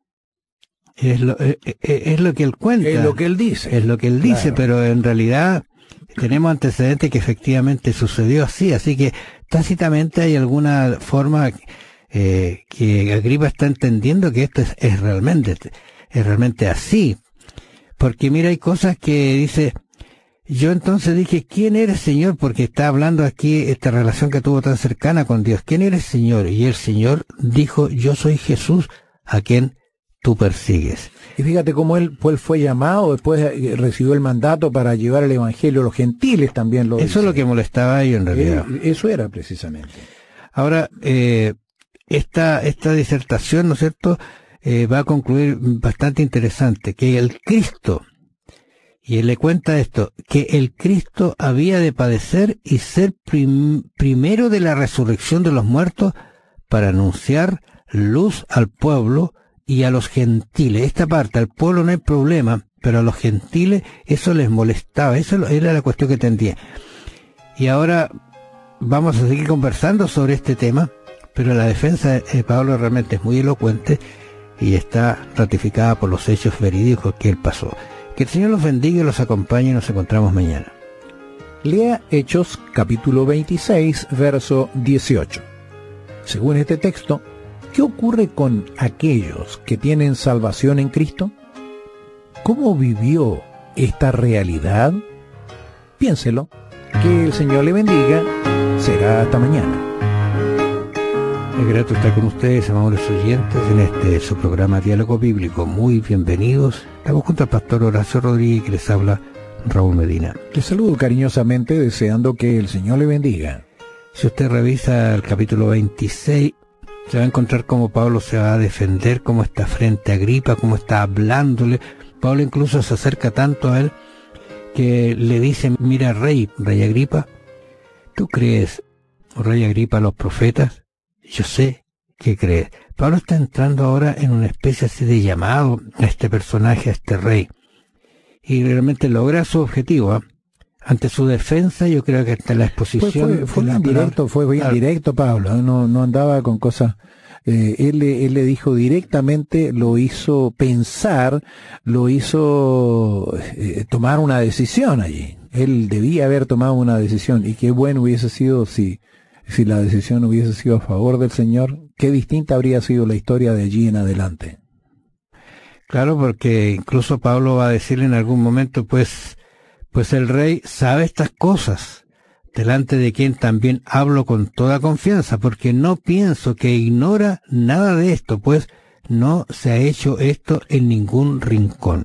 Es lo, es, es lo que él cuenta. Es lo que él dice. Es lo que él dice, claro. Pero en realidad tenemos antecedentes que efectivamente sucedió así. Así que tácitamente hay alguna forma eh, que Agripa está entendiendo que esto es, es realmente es realmente así. Porque mira, hay cosas que dice... Yo entonces dije, ¿quién eres, Señor? Porque está hablando aquí esta relación que tuvo tan cercana con Dios. ¿Quién eres, Señor? Y el Señor dijo, yo soy Jesús, a quien tú persigues. Y fíjate cómo él, pues, fue llamado, después recibió el mandato para llevar el Evangelio a los gentiles también. Lo Eso dice. Es lo que molestaba a ellos en realidad. Eh, eso era precisamente. Ahora, eh, esta, esta disertación, ¿no es cierto?, eh, va a concluir bastante interesante, que el Cristo... Y él le cuenta esto, que el Cristo había de padecer y ser prim, primero de la resurrección de los muertos para anunciar luz al pueblo y a los gentiles. Esta parte, al pueblo no hay problema, pero a los gentiles eso les molestaba, eso era la cuestión que tendría. Y ahora vamos a seguir conversando sobre este tema, pero la defensa de Pablo realmente es muy elocuente y está ratificada por los hechos verídicos que él pasó. Que el Señor los bendiga y los acompañe y nos encontramos mañana. Lea Hechos capítulo veintiséis, verso dieciocho. Según este texto, ¿qué ocurre con aquellos que tienen salvación en Cristo? ¿Cómo vivió esta realidad? Piénselo. Que el Señor le bendiga. Será hasta mañana. Es grato estar con ustedes, amables oyentes, en este su programa Diálogo Bíblico. Muy bienvenidos. Estamos junto al pastor Horacio Rodríguez, que les habla Raúl Medina. Te saludo cariñosamente, deseando que el Señor le bendiga. Si usted revisa el capítulo veintiséis, se va a encontrar cómo Pablo se va a defender, cómo está frente a Agripa, cómo está hablándole. Pablo incluso se acerca tanto a él que le dice: mira, rey, rey Agripa, ¿tú crees, rey Agripa, a los profetas? Yo sé que crees. Pablo está entrando ahora en una especie así de llamado a este personaje, a este rey. Y realmente logra su objetivo, ¿eh? Ante su defensa, yo creo que hasta la exposición... Fue, fue, fue bien directo, fue bien claro. directo Pablo, ¿eh? no, no andaba con cosas... Eh, él, él le dijo directamente, lo hizo pensar, lo hizo eh, tomar una decisión allí. Él debía haber tomado una decisión, y qué bueno hubiese sido si... Si la decisión hubiese sido a favor del Señor, qué distinta habría sido la historia de allí en adelante. Claro, porque incluso Pablo va a decirle en algún momento, pues, pues el rey sabe estas cosas, delante de quien también hablo con toda confianza, porque no pienso que ignora nada de esto, pues no se ha hecho esto en ningún rincón.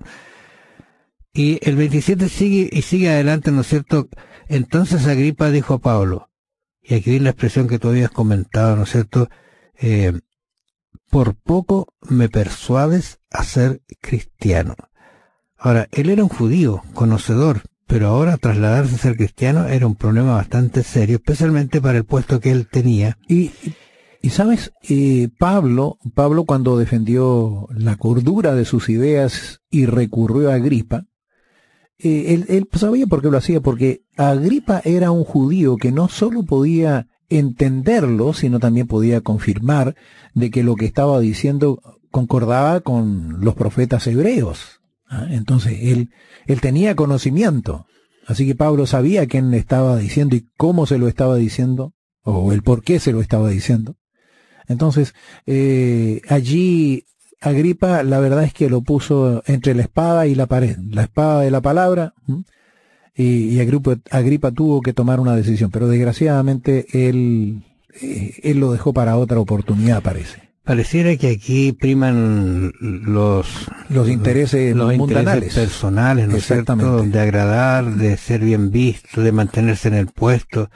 Y el veintisiete sigue y sigue adelante, ¿no es cierto? Entonces Agripa dijo a Pablo, y aquí viene la expresión que tú habías comentado, ¿no es cierto? Eh, por poco me persuades a ser cristiano. Ahora, él era un judío, conocedor, pero ahora trasladarse a ser cristiano era un problema bastante serio, especialmente para el puesto que él tenía. Y, y sabes, eh, Pablo, Pablo cuando defendió la cordura de sus ideas y recurrió a Agripa, Eh, él, él sabía por qué lo hacía, porque Agripa era un judío que no solo podía entenderlo, sino también podía confirmar de que lo que estaba diciendo concordaba con los profetas hebreos. ¿Ah? Entonces él, él tenía conocimiento, así que Pablo sabía quién le estaba diciendo y cómo se lo estaba diciendo, o el por qué se lo estaba diciendo. Entonces eh, allí Agripa, la verdad es que lo puso entre la espada y la pared, la espada de la palabra, y, y Agripa, Agripa tuvo que tomar una decisión, pero desgraciadamente él, él lo dejó para otra oportunidad, parece. Pareciera que aquí priman los, los intereses los mundanales, intereses personales, ¿no es cierto? De agradar, de ser bien visto, de mantenerse en el puesto,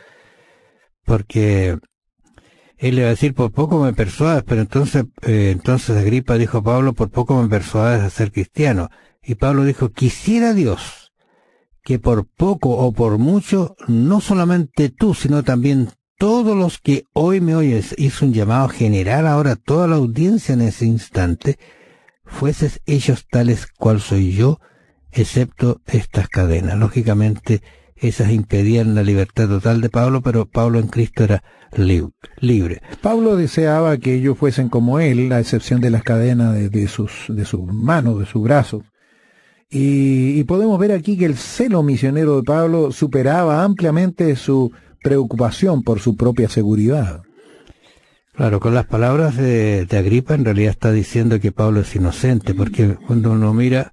porque él le va a decir, por poco me persuades, pero entonces, eh, entonces Agripa dijo a Pablo, por poco me persuades a ser cristiano. Y Pablo dijo, quisiera Dios que por poco o por mucho, no solamente tú, sino también todos los que hoy me oyes, hizo un llamado general ahora a toda la audiencia en ese instante, fueses ellos tales cual soy yo, excepto estas cadenas. Lógicamente, esas impedían la libertad total de Pablo, pero Pablo en Cristo era libre. libre. Pablo deseaba que ellos fuesen como él, a excepción de las cadenas de, de sus de sus manos, de sus brazos. Y, y podemos ver aquí que el celo misionero de Pablo superaba ampliamente su preocupación por su propia seguridad. Claro, con las palabras de, de Agripa en realidad está diciendo que Pablo es inocente, porque cuando uno mira...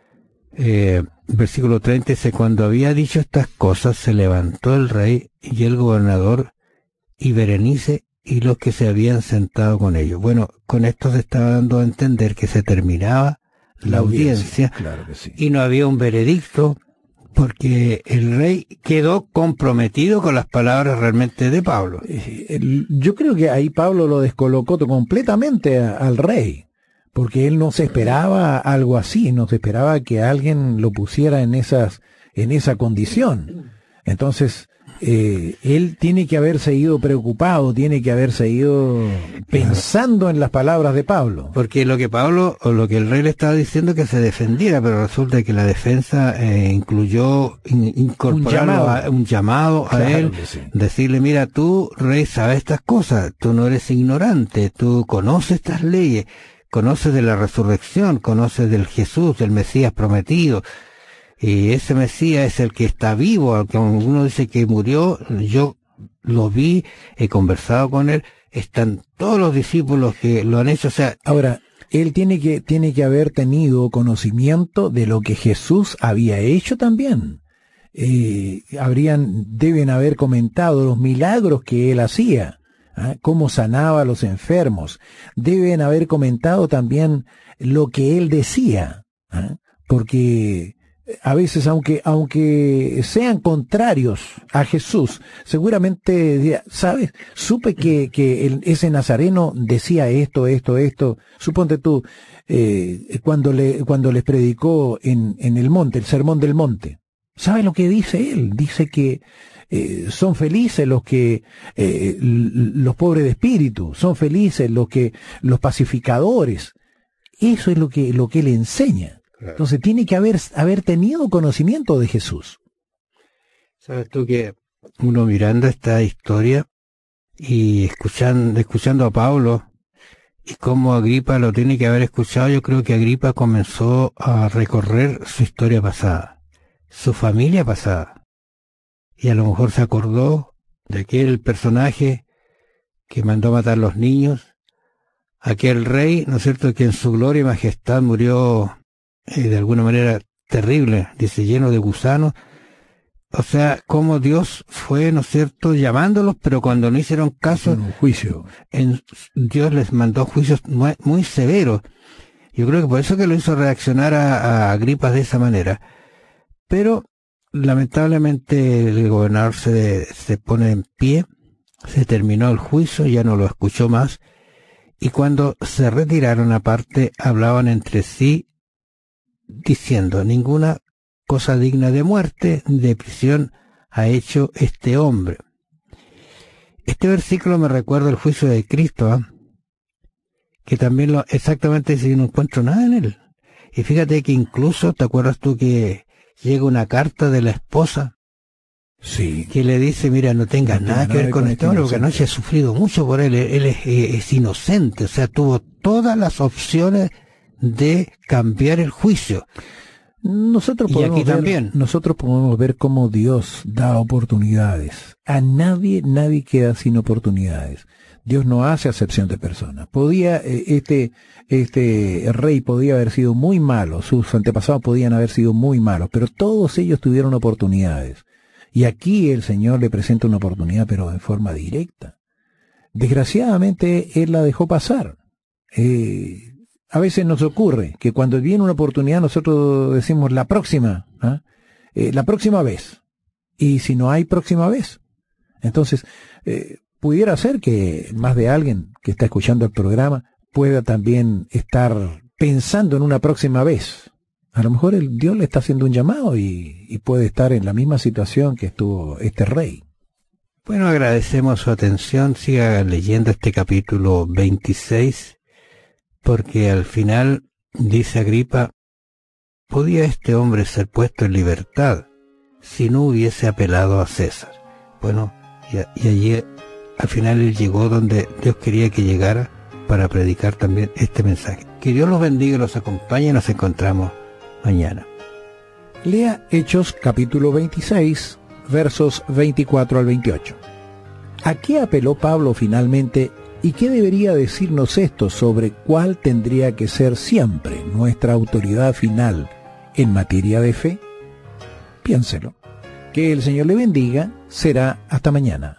Eh, versículo treinta dice, cuando había dicho estas cosas, se levantó el rey y el gobernador y Berenice y los que se habían sentado con ellos. Bueno, con esto se estaba dando a entender que se terminaba la, la audiencia, audiencia claro que sí. Y no había un veredicto, porque el rey quedó comprometido con las palabras realmente de Pablo. Eh, yo creo que ahí Pablo lo descolocó completamente a, al rey. Porque él no se esperaba algo así, no se esperaba que alguien lo pusiera en esas, en esa condición. Entonces, eh, él tiene que haberse ido preocupado, tiene que haberse ido pensando en las palabras de Pablo. Porque lo que Pablo, o lo que el rey le estaba diciendo es que se defendiera, pero resulta que la defensa eh, incluyó in, incorporar un llamado a, un llamado a claro él, sí. Decirle, mira, tú, rey, sabes estas cosas, tú no eres ignorante, tú conoces estas leyes, conoces de la resurrección, conoces del Jesús, del Mesías prometido, y ese Mesías es el que está vivo, aunque uno dice que murió, yo lo vi, he conversado con él, están todos los discípulos que lo han hecho, o sea... Ahora, él tiene que, tiene que haber tenido conocimiento de lo que Jesús había hecho también. Eh, habrían, deben haber comentado los milagros que él hacía. ¿Ah? Cómo sanaba a los enfermos. Deben haber comentado también lo que él decía, ¿ah? Porque a veces, aunque, aunque sean contrarios a Jesús, seguramente, ¿sabes? Supe que, que el, ese nazareno decía esto, esto, esto. Suponte tú, eh, cuando le, cuando les predicó en, en el monte, el sermón del monte. ¿Sabe lo que dice él? Dice que eh, son felices los que, eh, los pobres de espíritu, son felices los que, los pacificadores. Eso es lo que, lo que él enseña. Entonces tiene que haber, haber tenido conocimiento de Jesús. Sabes tú que uno mirando esta historia y escuchando, escuchando a Pablo y cómo Agripa lo tiene que haber escuchado, yo creo que Agripa comenzó a recorrer su historia pasada, su familia pasada. Y a lo mejor se acordó de aquel personaje que mandó matar a los niños, aquel rey, ¿no es cierto?, que en su gloria y majestad murió Eh, de alguna manera terrible, dice, lleno de gusanos. O sea, como Dios fue, ¿no es cierto?, llamándolos, pero cuando no hicieron caso, un juicio. En, Dios les mandó juicios muy, muy severos. Yo creo que por eso que lo hizo reaccionar a, a Agripa de esa manera. Pero lamentablemente el gobernador se, se pone en pie, se terminó el juicio, ya no lo escuchó más, y cuando se retiraron aparte, hablaban entre sí, diciendo, ninguna cosa digna de muerte, de prisión, ha hecho este hombre. Este versículo me recuerda el juicio de Cristo, ¿eh? Que también lo, exactamente dice, no encuentro nada en él. Y fíjate que incluso, ¿te acuerdas tú que llega una carta de la esposa? Sí. Que le dice, mira, no tengas no nada que ver con este hombre, porque anoche he sufrido mucho por él, él es, es inocente, o sea, tuvo todas las opciones de cambiar el juicio. Nosotros y podemos aquí ver, también. Nosotros podemos ver cómo Dios da oportunidades. A nadie, nadie queda sin oportunidades. Dios no hace acepción de personas. Podía, eh, este, este rey podía haber sido muy malo, sus antepasados podían haber sido muy malos, pero todos ellos tuvieron oportunidades. Y aquí el Señor le presenta una oportunidad, pero en forma directa. Desgraciadamente, Él la dejó pasar. Eh, A veces nos ocurre que cuando viene una oportunidad nosotros decimos la próxima, ¿eh? Eh, la próxima vez. Y si no hay próxima vez, entonces eh, pudiera ser que más de alguien que está escuchando el programa pueda también estar pensando en una próxima vez. A lo mejor el Dios le está haciendo un llamado y, y puede estar en la misma situación que estuvo este rey. Bueno, agradecemos su atención. Siga leyendo este capítulo veintiséis. Porque al final, dice Agripa, ¿podía este hombre ser puesto en libertad si no hubiese apelado a César? Bueno, y, y allí al final él llegó donde Dios quería que llegara para predicar también este mensaje. Que Dios los bendiga y los acompañe y nos encontramos mañana. Lea Hechos capítulo veintiséis, versos veinticuatro al veintiocho. ¿A qué apeló Pablo finalmente? ¿Y qué debería decirnos esto sobre cuál tendría que ser siempre nuestra autoridad final en materia de fe? Piénselo. Que el Señor le bendiga. Será hasta mañana.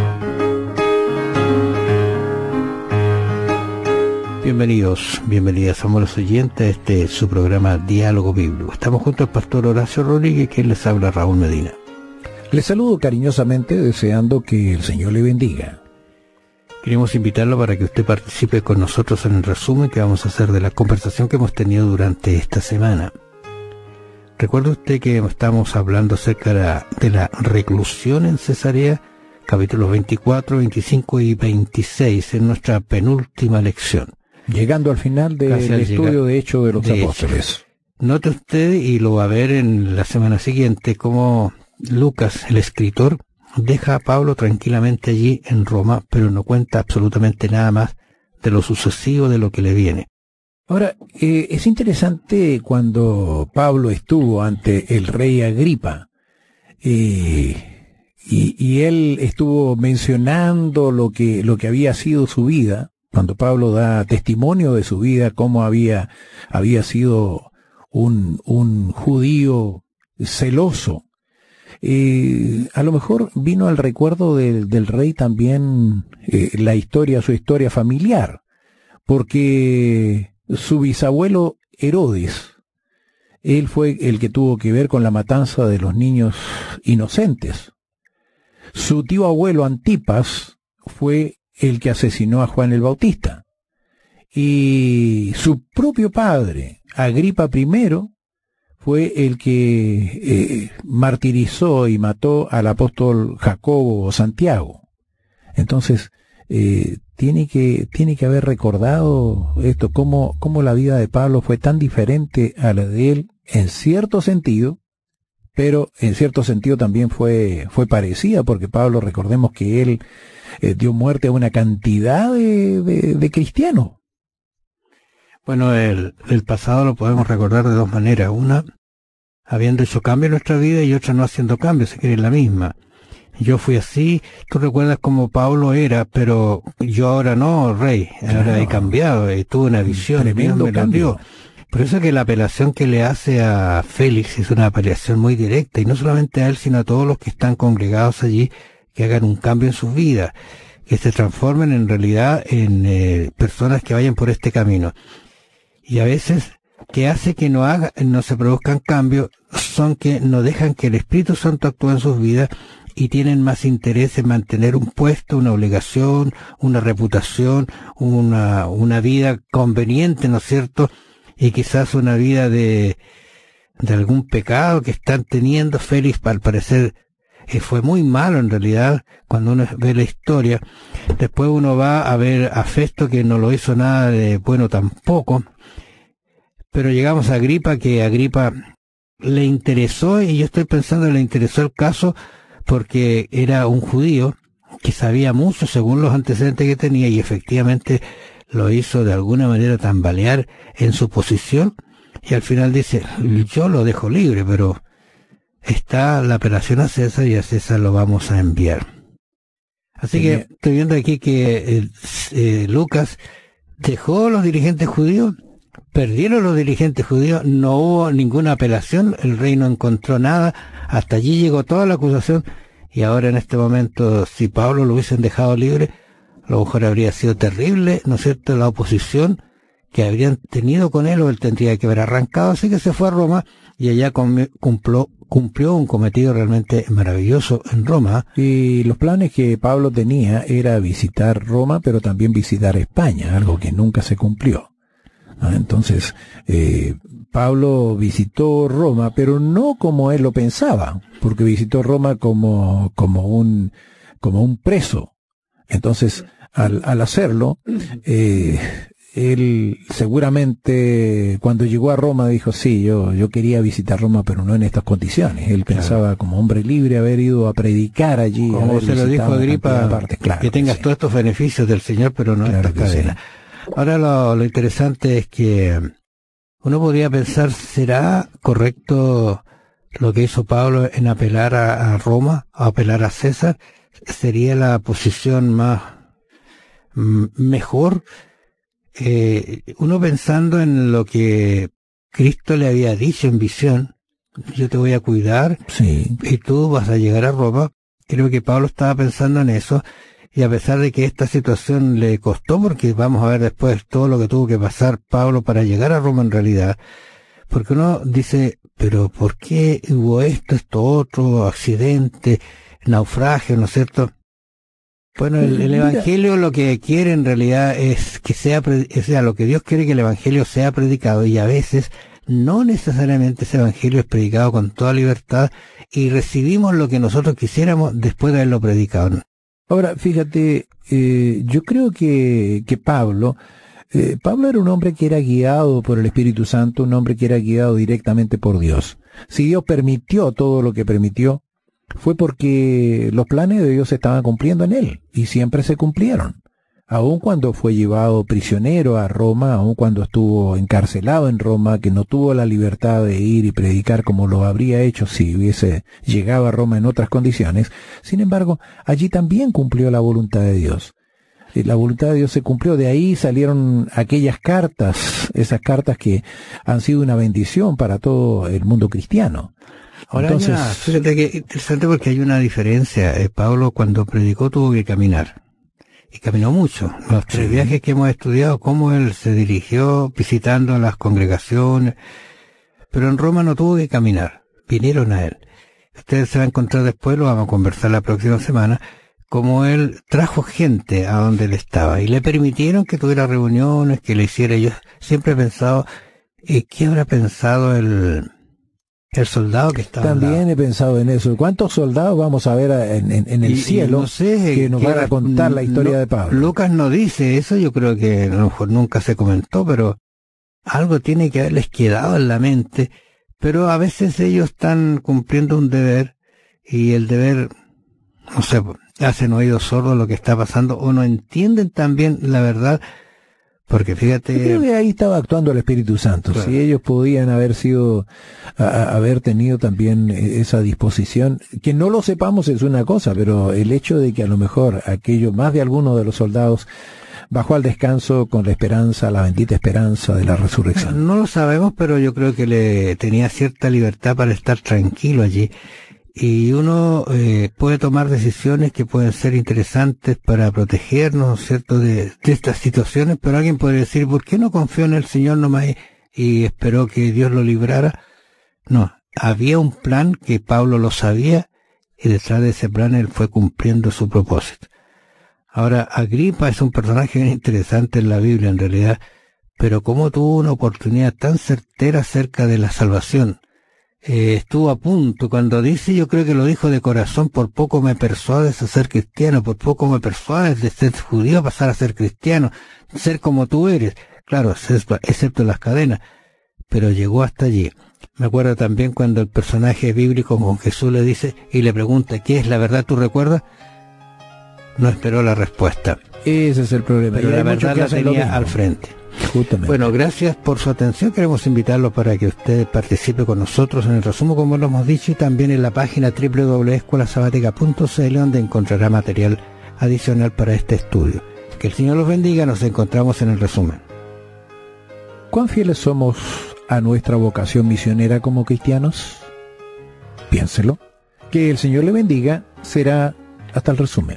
Bienvenidos, bienvenidas, somos los oyentes. Este es su programa Diálogo Bíblico. Estamos junto al pastor Horacio Rodríguez, quien les habla, Raúl Medina. Les saludo cariñosamente deseando que el Señor le bendiga. Queremos invitarlo para que usted participe con nosotros en el resumen que vamos a hacer de la conversación que hemos tenido durante esta semana. Recuerde usted que estamos hablando acerca de la, de la reclusión en Cesarea, capítulos veinticuatro, veinticinco y veintiséis, en nuestra penúltima lección. Llegando al final del estudio de Hechos de los de Apóstoles. Hechos. Note usted, y lo va a ver en la semana siguiente, cómo Lucas, el escritor, deja a Pablo tranquilamente allí en Roma, pero no cuenta absolutamente nada más de lo sucesivo, de lo que le viene. Ahora, eh, es interesante cuando Pablo estuvo ante el rey Agripa, eh, y, y él estuvo mencionando lo que, lo que había sido su vida, cuando Pablo da testimonio de su vida, cómo había, había sido un, un judío celoso. Eh, a lo mejor vino al recuerdo del, del rey también eh, la historia, su historia familiar, porque su bisabuelo Herodes Él fue el que tuvo que ver con la matanza de los niños inocentes. Su tío abuelo Antipas fue el que asesinó a Juan el Bautista. Y su propio padre, Agripa primero, fue el que eh, martirizó y mató al apóstol Jacobo o Santiago. Entonces, eh, tiene que, tiene que haber recordado esto, cómo, cómo la vida de Pablo fue tan diferente a la de él, en cierto sentido, pero en cierto sentido también fue, fue parecida, porque Pablo, recordemos que él eh, dio muerte a una cantidad de, de, de cristianos. Bueno, el, el pasado lo podemos recordar de dos maneras. Una, habiendo hecho cambio en nuestra vida, y otra no haciendo cambio, se quiere la misma. Yo fui así, tú recuerdas cómo Pablo era, pero yo ahora no, rey, ahora claro. He cambiado, eh, tuve una visión, tremendo cambio. Por eso que la apelación que le hace a Félix es una apelación muy directa, y no solamente a él, sino a todos los que están congregados allí, que hagan un cambio en sus vidas, que se transformen en realidad en eh, personas que vayan por este camino. Y a veces, que hace que no haga, no se produzcan cambios, son que no dejan que el Espíritu Santo actúe en sus vidas, y tienen más interés en mantener un puesto, una obligación, una reputación, una, una vida conveniente, ¿no es cierto? Y quizás una vida de, de algún pecado que están teniendo. Félix, al parecer, eh, fue muy malo en realidad, cuando uno ve la historia. Después uno va a ver a Festo, que no lo hizo nada de bueno tampoco. Pero llegamos a Agripa, que a Agripa le interesó, y yo estoy pensando le interesó el caso, porque era un judío que sabía mucho según los antecedentes que tenía, y efectivamente lo hizo de alguna manera tambalear en su posición, y al final dice, yo lo dejo libre, pero está la apelación a César, y a César lo vamos a enviar. Así sí, que estoy viendo aquí que eh, eh, Lucas dejó a los dirigentes judíos, perdieron los dirigentes judíos, no hubo ninguna apelación, el rey no encontró nada, hasta allí llegó toda la acusación, y ahora en este momento, si Pablo lo hubiesen dejado libre, a lo mejor habría sido terrible, ¿no es cierto?, la oposición que habrían tenido con él, o él tendría que haber arrancado, así que se fue a Roma, y allá cumplió, cumplió un cometido realmente maravilloso en Roma. Y los planes que Pablo tenía era visitar Roma, pero también visitar España, algo que nunca se cumplió. Entonces, eh, Pablo visitó Roma, pero no como él lo pensaba, porque visitó Roma como, como un, como un preso. Entonces, al, al hacerlo, eh, él seguramente cuando llegó a Roma dijo, sí, yo, yo quería visitar Roma, pero no en estas condiciones. Él pensaba, claro, como hombre libre haber ido a predicar allí. Como se lo dijo Agripa, claro, que tengas sí. todos estos beneficios del Señor, pero no claro estas cadenas. Sí. Ahora lo, lo interesante es que uno podría pensar, ¿será correcto lo que hizo Pablo en apelar a, a Roma, a apelar a César? ¿Sería la posición más m- mejor? Eh, uno pensando en lo que Cristo le había dicho en visión, yo te voy a cuidar, sí, y tú vas a llegar a Roma. Creo que Pablo estaba pensando en eso. Y a pesar de que esta situación le costó, porque vamos a ver después todo lo que tuvo que pasar Pablo para llegar a Roma en realidad, porque uno dice, pero ¿por qué hubo esto, esto otro, accidente, naufragio, ¿no es cierto? Bueno, el, el Evangelio lo que quiere en realidad es que sea, o sea, lo que Dios quiere que el Evangelio sea predicado, y a veces no necesariamente ese Evangelio es predicado con toda libertad, y recibimos lo que nosotros quisiéramos después de haberlo predicado. Ahora, fíjate, eh, yo creo que, que Pablo, eh, Pablo era un hombre que era guiado por el Espíritu Santo, un hombre que era guiado directamente por Dios. Si Dios permitió todo lo que permitió, fue porque los planes de Dios se estaban cumpliendo en él, y siempre se cumplieron. Aun cuando fue llevado prisionero a Roma, aun cuando estuvo encarcelado en Roma, que no tuvo la libertad de ir y predicar como lo habría hecho si hubiese llegado a Roma en otras condiciones, sin embargo, allí también cumplió la voluntad de Dios. La voluntad de Dios se cumplió, de ahí salieron aquellas cartas, esas cartas que han sido una bendición para todo el mundo cristiano. Ahora, entonces, una, fíjate que interesante, porque hay una diferencia. Eh, Pablo, cuando predicó, tuvo que caminar. Y caminó mucho. Los tres sí. viajes que hemos estudiado, cómo él se dirigió visitando las congregaciones. pero en Roma no tuvo que caminar, vinieron a él. Ustedes se van a encontrar después, lo vamos a conversar la próxima semana, como él trajo gente a donde él estaba y le permitieron que tuviera reuniones, que le hiciera. Yo siempre he pensado, eh, ¿qué habrá pensado el, el soldado que estaba? También he pensado en eso. ¿Cuántos soldados vamos a ver en, en, en el y, cielo y no sé, que nos van a contar la historia no, de Pablo? Lucas no dice eso, yo creo que a lo mejor nunca se comentó, pero algo tiene que haberles quedado en la mente. Pero a veces ellos están cumpliendo un deber y el deber, no sé, hacen oídos sordos a lo que está pasando o no entienden también la verdad, porque fíjate... Yo creo que ahí estaba actuando el Espíritu Santo. Claro. Si ellos podían haber sido, a, a, haber tenido también esa disposición, que no lo sepamos es una cosa, pero el hecho de que a lo mejor aquello, más de alguno de los soldados bajó al descanso con la esperanza, la bendita esperanza de la resurrección. No lo sabemos, pero yo creo que le tenía cierta libertad para estar tranquilo allí. Y uno eh, puede tomar decisiones que pueden ser interesantes para protegernos, ¿cierto?, de, de estas situaciones, pero alguien puede decir, ¿por qué no confió en el Señor nomás y, y esperó que Dios lo librara? No, había un plan que Pablo lo sabía y detrás de ese plan él fue cumpliendo su propósito. Ahora, Agripa es un personaje bien interesante en la Biblia en realidad, pero como tuvo una oportunidad tan certera acerca de la salvación, eh, estuvo a punto, cuando dice, yo creo que lo dijo de corazón, por poco me persuades a ser cristiano, por poco me persuades de ser judío a pasar a ser cristiano, ser como tú eres, claro, excepto las cadenas, pero llegó hasta allí. Me acuerdo también cuando el personaje bíblico con Jesús le dice y le pregunta, ¿qué es la verdad? ¿Tú recuerdas? No esperó la respuesta. Ese es el problema. Pero la verdad la tenía al frente. Justamente. Bueno, gracias por su atención. Queremos invitarlo para que usted participe con nosotros en el resumen, como lo hemos dicho, y también en la página doble u doble u doble u punto escuela sabática punto c l, donde encontrará material adicional para este estudio. Que el Señor los bendiga. Nos encontramos en el resumen. ¿Cuán fieles somos a nuestra vocación misionera como cristianos? Piénselo. Que el Señor le bendiga. Será hasta el resumen.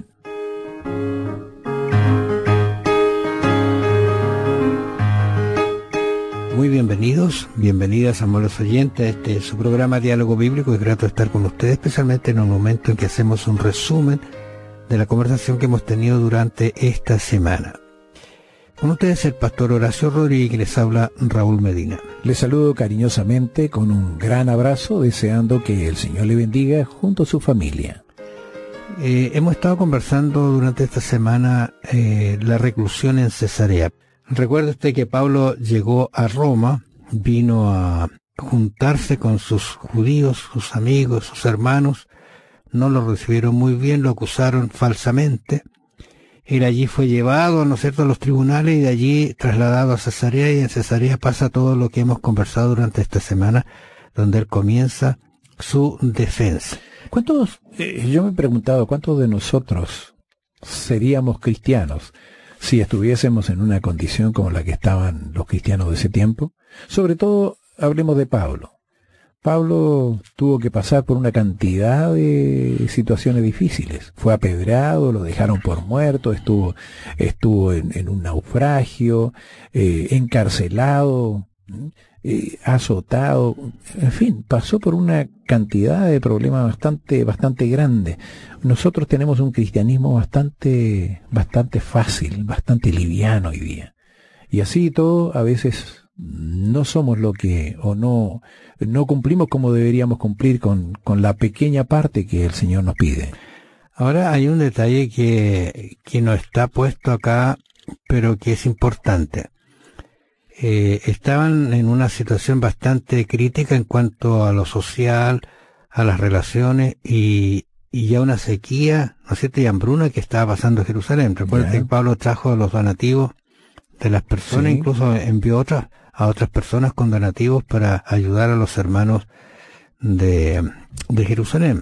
Muy bienvenidos, bienvenidas, amables oyentes, a este su programa Diálogo Bíblico. Es grato estar con ustedes, especialmente en un momento en que hacemos un resumen de la conversación que hemos tenido durante esta semana. Con ustedes el pastor Horacio Rodríguez, les habla Raúl Medina. Les saludo cariñosamente con un gran abrazo, deseando que el Señor le bendiga junto a su familia. Eh, hemos estado conversando durante esta semana eh, la reclusión en Cesarea. Recuerde usted que Pablo llegó a Roma, vino a juntarse con sus judíos, sus amigos, sus hermanos. No lo recibieron muy bien, lo acusaron falsamente. Él allí fue llevado, ¿no es cierto?, a los tribunales y de allí trasladado a Cesarea, y en Cesarea pasa todo lo que hemos conversado durante esta semana, donde él comienza su defensa. ¿Cuántos, eh, yo me he preguntado, cuántos de nosotros seríamos cristianos si estuviésemos en una condición como la que estaban los cristianos de ese tiempo? Sobre todo, hablemos de Pablo. Pablo tuvo que pasar por una cantidad de situaciones difíciles. Fue apedreado, lo dejaron por muerto, estuvo, estuvo en, en un naufragio, eh, encarcelado, eh, azotado, en fin, pasó por una cantidad de problemas bastante, bastante grande. Nosotros tenemos un cristianismo bastante, bastante fácil, bastante liviano hoy día. Y así todo, a veces no somos lo que, o no, no cumplimos como deberíamos cumplir con, con la pequeña parte que el Señor nos pide. Ahora hay un detalle que, que no está puesto acá, pero que es importante. Eh, estaban en una situación bastante crítica en cuanto a lo social, a las relaciones y, y ya una sequía, ¿no es cierto?, y hambruna que estaba pasando en Jerusalén. Recuerden que Pablo trajo los donativos de las personas, sí. Incluso envió otras, a otras personas con donativos para ayudar a los hermanos de, de Jerusalén.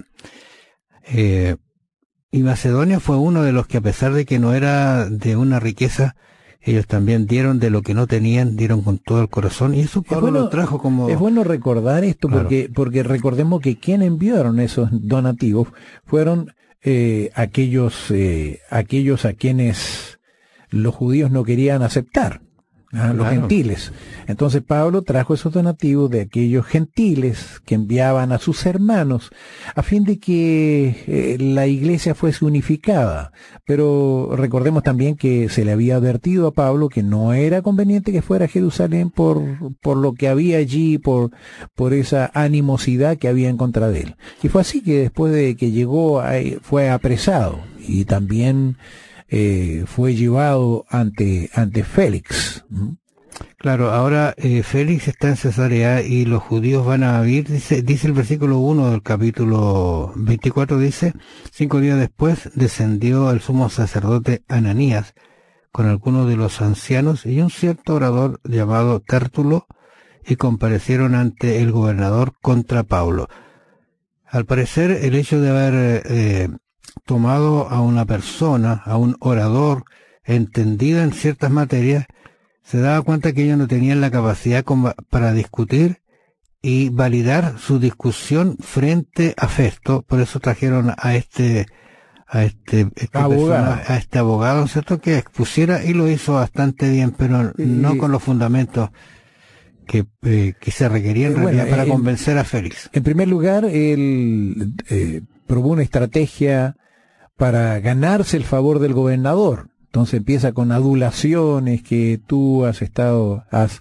Eh, y Macedonia fue uno de los que, a pesar de que no era de una riqueza, ellos también dieron de lo que no tenían, dieron con todo el corazón, y eso Pablo bueno, lo trajo como... Es bueno recordar esto, claro. porque porque recordemos que quien enviaron esos donativos fueron eh, aquellos eh, aquellos a quienes los judíos no querían aceptar. ¿ah? Los Claro. gentiles. Entonces Pablo trajo esos donativos de aquellos gentiles que enviaban a sus hermanos a fin de que eh, la iglesia fuese unificada. Pero recordemos también que se le había advertido a Pablo que no era conveniente que fuera a Jerusalén por, por lo que había allí, por, por esa animosidad que había en contra de él. Y fue así que después de que llegó ahí, fue apresado y también eh, fue llevado ante, ante Félix. ¿Mm? Claro, ahora eh, Félix está en Cesarea y los judíos van a vivir, dice, dice el versículo uno del capítulo veinticuatro, dice, cinco días después descendió el sumo sacerdote Ananías con algunos de los ancianos y un cierto orador llamado Tértulo y comparecieron ante el gobernador contra Pablo. Al parecer, el hecho de haber eh, tomado a una persona, a un orador entendido en ciertas materias, se daba cuenta que ellos no tenían la capacidad como para discutir y validar su discusión frente a Festo. Por eso trajeron a este a este, este abogado, persona, a este abogado, ¿cierto? Que expusiera y lo hizo bastante bien, pero y, no con los fundamentos que, eh, que se requerían en realidad bueno, para en, convencer a Félix. En primer lugar, él eh, probó una estrategia para ganarse el favor del gobernador. Entonces empieza con adulaciones que tú has estado, has,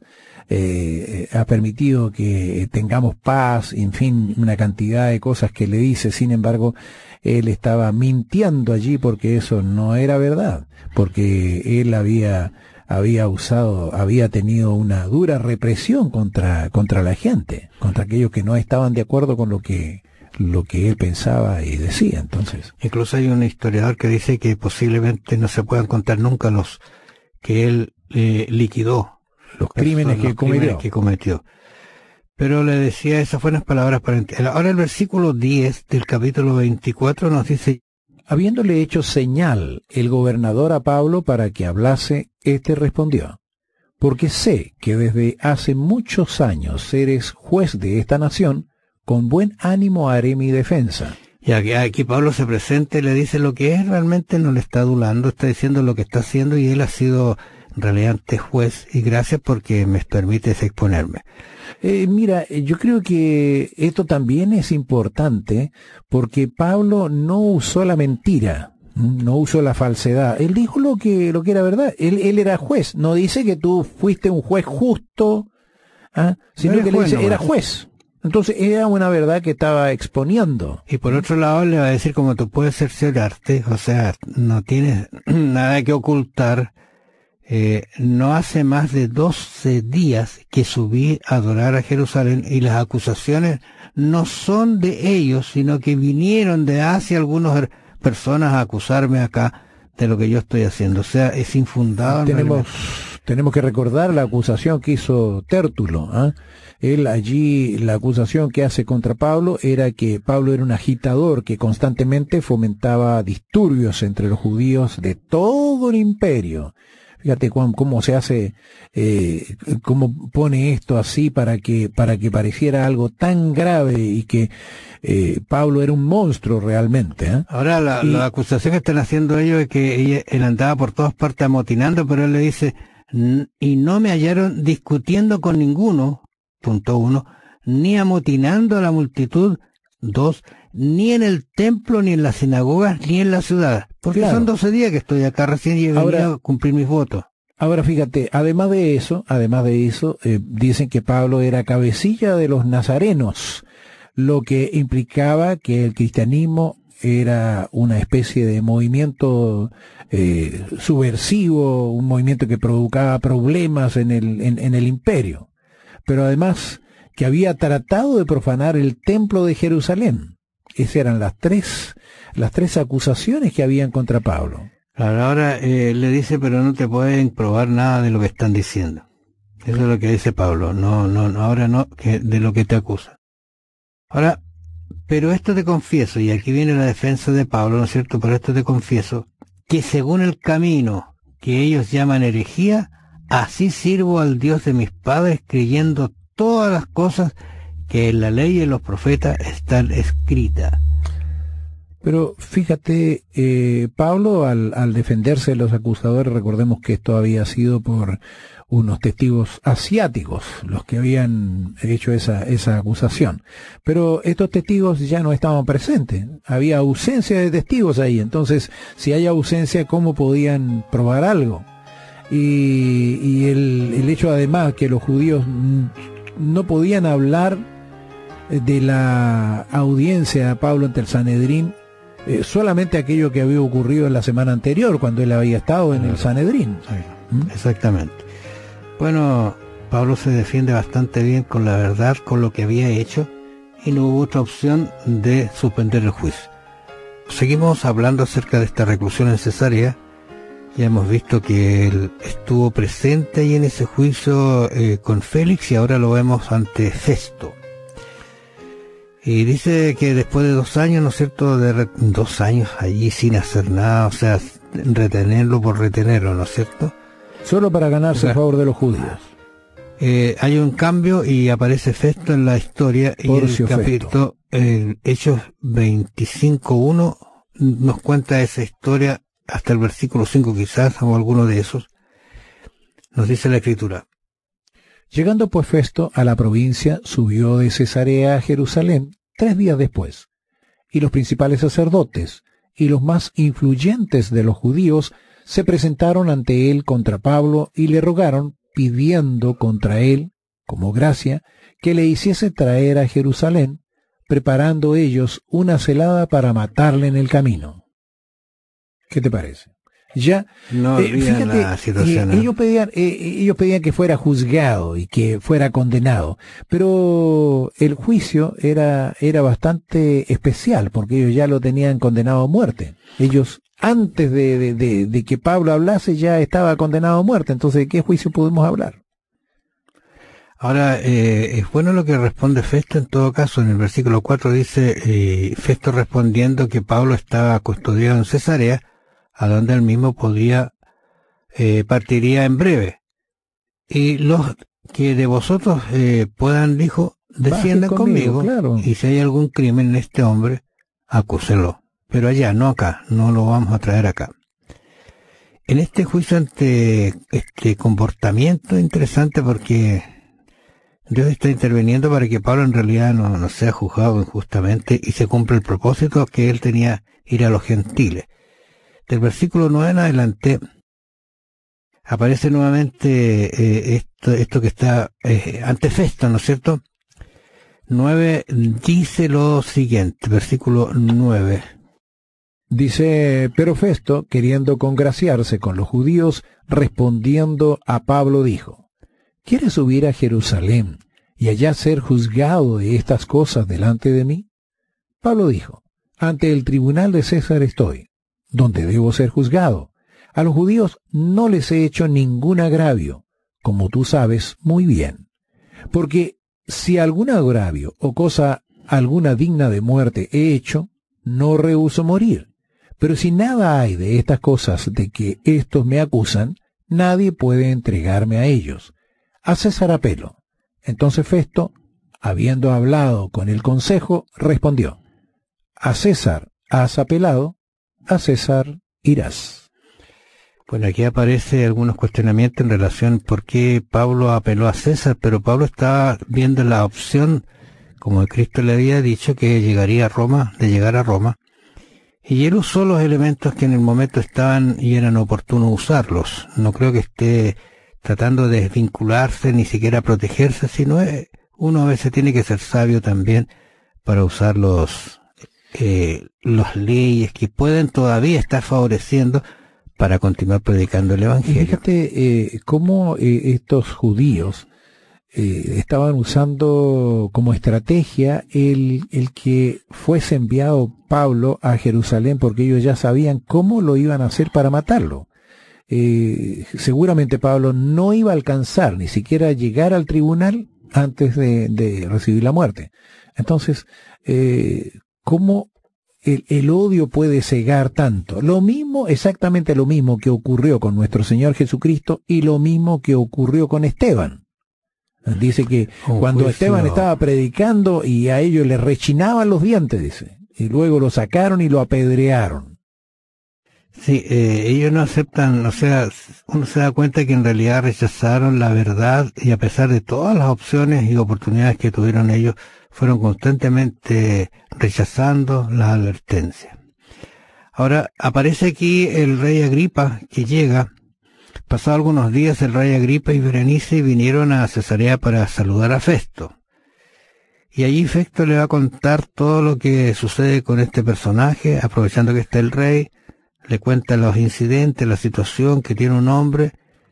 eh, has permitido que tengamos paz, en fin, una cantidad de cosas que le dice. Sin embargo, él estaba mintiendo allí porque eso no era verdad, porque él había, había usado, había tenido una dura represión contra, contra la gente, contra aquellos que no estaban de acuerdo con lo que lo que él pensaba y decía. Entonces, incluso hay un historiador que dice que posiblemente no se puedan contar nunca los que él eh, liquidó, los crímenes, los que, crímenes cometió. que cometió. Pero le decía, esas fueron las palabras para entender. Ahora el versículo diez del capítulo veinticuatro nos dice: habiéndole hecho señal el gobernador a Pablo para que hablase, éste respondió: porque sé que desde hace muchos años eres juez de esta nación, con buen ánimo haré mi defensa. Y aquí, aquí Pablo se presenta y le dice lo que es, realmente no le está adulando, está diciendo lo que está haciendo y él ha sido en realidad ante juez y gracias porque me permites exponerme. Eh, mira, yo creo que esto también es importante porque Pablo no usó la mentira, no usó la falsedad. Él dijo lo que, lo que era verdad. Él, él era juez. No dice que tú fuiste un juez justo, ¿ah? sino no que juez, le dice, no era juez. Entonces era una verdad que estaba exponiendo. Y por otro lado le va a decir, como tú puedes cerciorarte, o sea, no tienes nada que ocultar, eh, no hace más de doce días que subí a adorar a Jerusalén y las acusaciones no son de ellos, sino que vinieron de Asia algunas personas a acusarme acá de lo que yo estoy haciendo. O sea, es infundado. Tenemos, tenemos que recordar la acusación que hizo Tértulo, ¿eh? Él allí, la acusación que hace contra Pablo era que Pablo era un agitador que constantemente fomentaba disturbios entre los judíos de todo el imperio. Fíjate cómo, cómo se hace, eh, cómo pone esto así para que, para que pareciera algo tan grave y que eh, Pablo era un monstruo realmente, ¿eh? Ahora la, y, la acusación que están haciendo ellos es que ella, él andaba por todas partes amotinando, pero él le dice, y no me hallaron discutiendo con ninguno, punto uno, ni amotinando a la multitud, dos, ni en el templo, ni en las sinagogas, ni en la ciudad. Porque claro, son doce días que estoy acá, recién y he venido a cumplir mis votos. Ahora fíjate, además de eso, además de eso, eh, dicen que Pablo era cabecilla de los nazarenos, lo que implicaba que el cristianismo era una especie de movimiento eh, subversivo, un movimiento que provocaba problemas en el, en, en el imperio. Pero además que había tratado de profanar el templo de Jerusalén. Esas eran las tres, las tres acusaciones que habían contra Pablo. Ahora, ahora eh, le dice, pero no te pueden probar nada de lo que están diciendo. Eso es lo que dice Pablo. No, no, no ahora no, que de lo que te acusa. Ahora, pero esto te confieso, y aquí viene la defensa de Pablo, ¿no es cierto? Pero esto te confieso, que según el camino que ellos llaman herejía, así sirvo al Dios de mis padres, creyendo todas las cosas que en la ley y en los profetas están escritas. Pero fíjate, eh, Pablo al, al defenderse de los acusadores, recordemos que esto había sido por unos testigos asiáticos los que habían hecho esa, esa acusación. Pero estos testigos ya no estaban presentes, había ausencia de testigos ahí, entonces si hay ausencia, ¿cómo podían probar algo? Y, y el, el hecho además que los judíos no podían hablar de la audiencia de Pablo ante el Sanedrín, eh, solamente aquello que había ocurrido en la semana anterior, cuando él había estado en claro. el Sanedrín. Sí, ¿Mm? Exactamente. Bueno, Pablo se defiende bastante bien con la verdad, con lo que había hecho, y no hubo otra opción de suspender el juicio. Seguimos hablando acerca de esta reclusión en Cesarea. Ya hemos visto que él estuvo presente ahí en ese juicio eh, con Félix, y ahora lo vemos ante Festo. Y dice que después de dos años, ¿no es cierto?, de re- dos años allí sin hacer nada, o sea, retenerlo por retenerlo, ¿no es cierto? Solo para ganarse o sea, el favor de los judíos. Eh, hay un cambio y aparece Festo en la historia. Porcio y el capítulo eh, Hechos veinticinco uno nos cuenta esa historia hasta el versículo cinco quizás, o alguno de esos. Nos dice la Escritura. Llegando pues Festo a la provincia, subió de Cesarea a Jerusalén tres días después, y los principales sacerdotes y los más influyentes de los judíos se presentaron ante él contra Pablo y le rogaron, pidiendo contra él, como gracia, que le hiciese traer a Jerusalén, preparando ellos una celada para matarle en el camino. ¿Qué te parece? Ya, no eh, fíjate, la situación, eh, ¿no? ellos pedían, eh, ellos pedían que fuera juzgado y que fuera condenado, pero el juicio era, era bastante especial, porque ellos ya lo tenían condenado a muerte. Ellos, antes de, de, de, de que Pablo hablase, ya estaba condenado a muerte. Entonces, ¿de qué juicio podemos hablar? Ahora, eh, es bueno lo que responde Festo en todo caso. En el versículo cuatro dice, eh, Festo respondiendo que Pablo estaba custodiado en Cesarea, a donde él mismo podría, eh, partiría en breve. Y los que de vosotros eh, puedan, dijo, desciendan conmigo, conmigo claro. Y si hay algún crimen en este hombre, acúselo. Pero allá, no acá, no lo vamos a traer acá. En este juicio ante este comportamiento interesante, porque Dios está interviniendo para que Pablo en realidad no, no sea juzgado injustamente y se cumpla el propósito que él tenía, ir a los gentiles. Del versículo nueve en adelante aparece nuevamente eh, esto, esto que está eh, ante Festo, ¿no es cierto? nueve dice lo siguiente, versículo nueve. Dice, pero Festo, queriendo congraciarse con los judíos, respondiendo a Pablo, dijo, ¿quieres subir a Jerusalén y allá ser juzgado de estas cosas delante de mí? Pablo dijo, ante el tribunal de César estoy, donde debo ser juzgado. A los judíos no les he hecho ningún agravio, como tú sabes muy bien. Porque si algún agravio o cosa alguna digna de muerte he hecho, no rehúso morir. Pero si nada hay de estas cosas de que éstos me acusan, nadie puede entregarme a ellos. A César apelo. Entonces Festo, habiendo hablado con el consejo, respondió, a César has apelado, a César irás. Bueno, aquí aparece algunos cuestionamientos en relación por qué Pablo apeló a César, pero Pablo estaba viendo la opción, como Cristo le había dicho, que llegaría a Roma, de llegar a Roma, y él usó los elementos que en el momento estaban y eran oportunos usarlos. No creo que esté tratando de desvincularse, ni siquiera protegerse, sino es, uno a veces tiene que ser sabio también para usar los, eh, las leyes que pueden todavía estar favoreciendo para continuar predicando el Evangelio. Y fíjate eh, cómo eh, estos judíos eh, estaban usando como estrategia el, el que fuese enviado Pablo a Jerusalén, porque ellos ya sabían cómo lo iban a hacer para matarlo. Eh, seguramente Pablo no iba a alcanzar ni siquiera llegar al tribunal antes de, de recibir la muerte. Entonces, eh, ¿cómo el, el odio puede cegar tanto? Lo mismo, exactamente lo mismo que ocurrió con nuestro Señor Jesucristo y lo mismo que ocurrió con Esteban. Dice que oh, cuando pues Esteban no. estaba predicando y a ellos les rechinaban los dientes, dice, y luego lo sacaron y lo apedrearon. Sí, eh, ellos no aceptan, o sea, uno se da cuenta que en realidad rechazaron la verdad y a pesar de todas las opciones y oportunidades que tuvieron ellos, fueron constantemente rechazando las advertencias. Ahora, aparece aquí el rey Agripa que llega. Pasados algunos días, el rey Agripa y Berenice vinieron a Cesarea para saludar a Festo. Y allí Festo le va a contar todo lo que sucede con este personaje, aprovechando que está el rey, le cuenta los incidentes, la situación que tiene un hombre,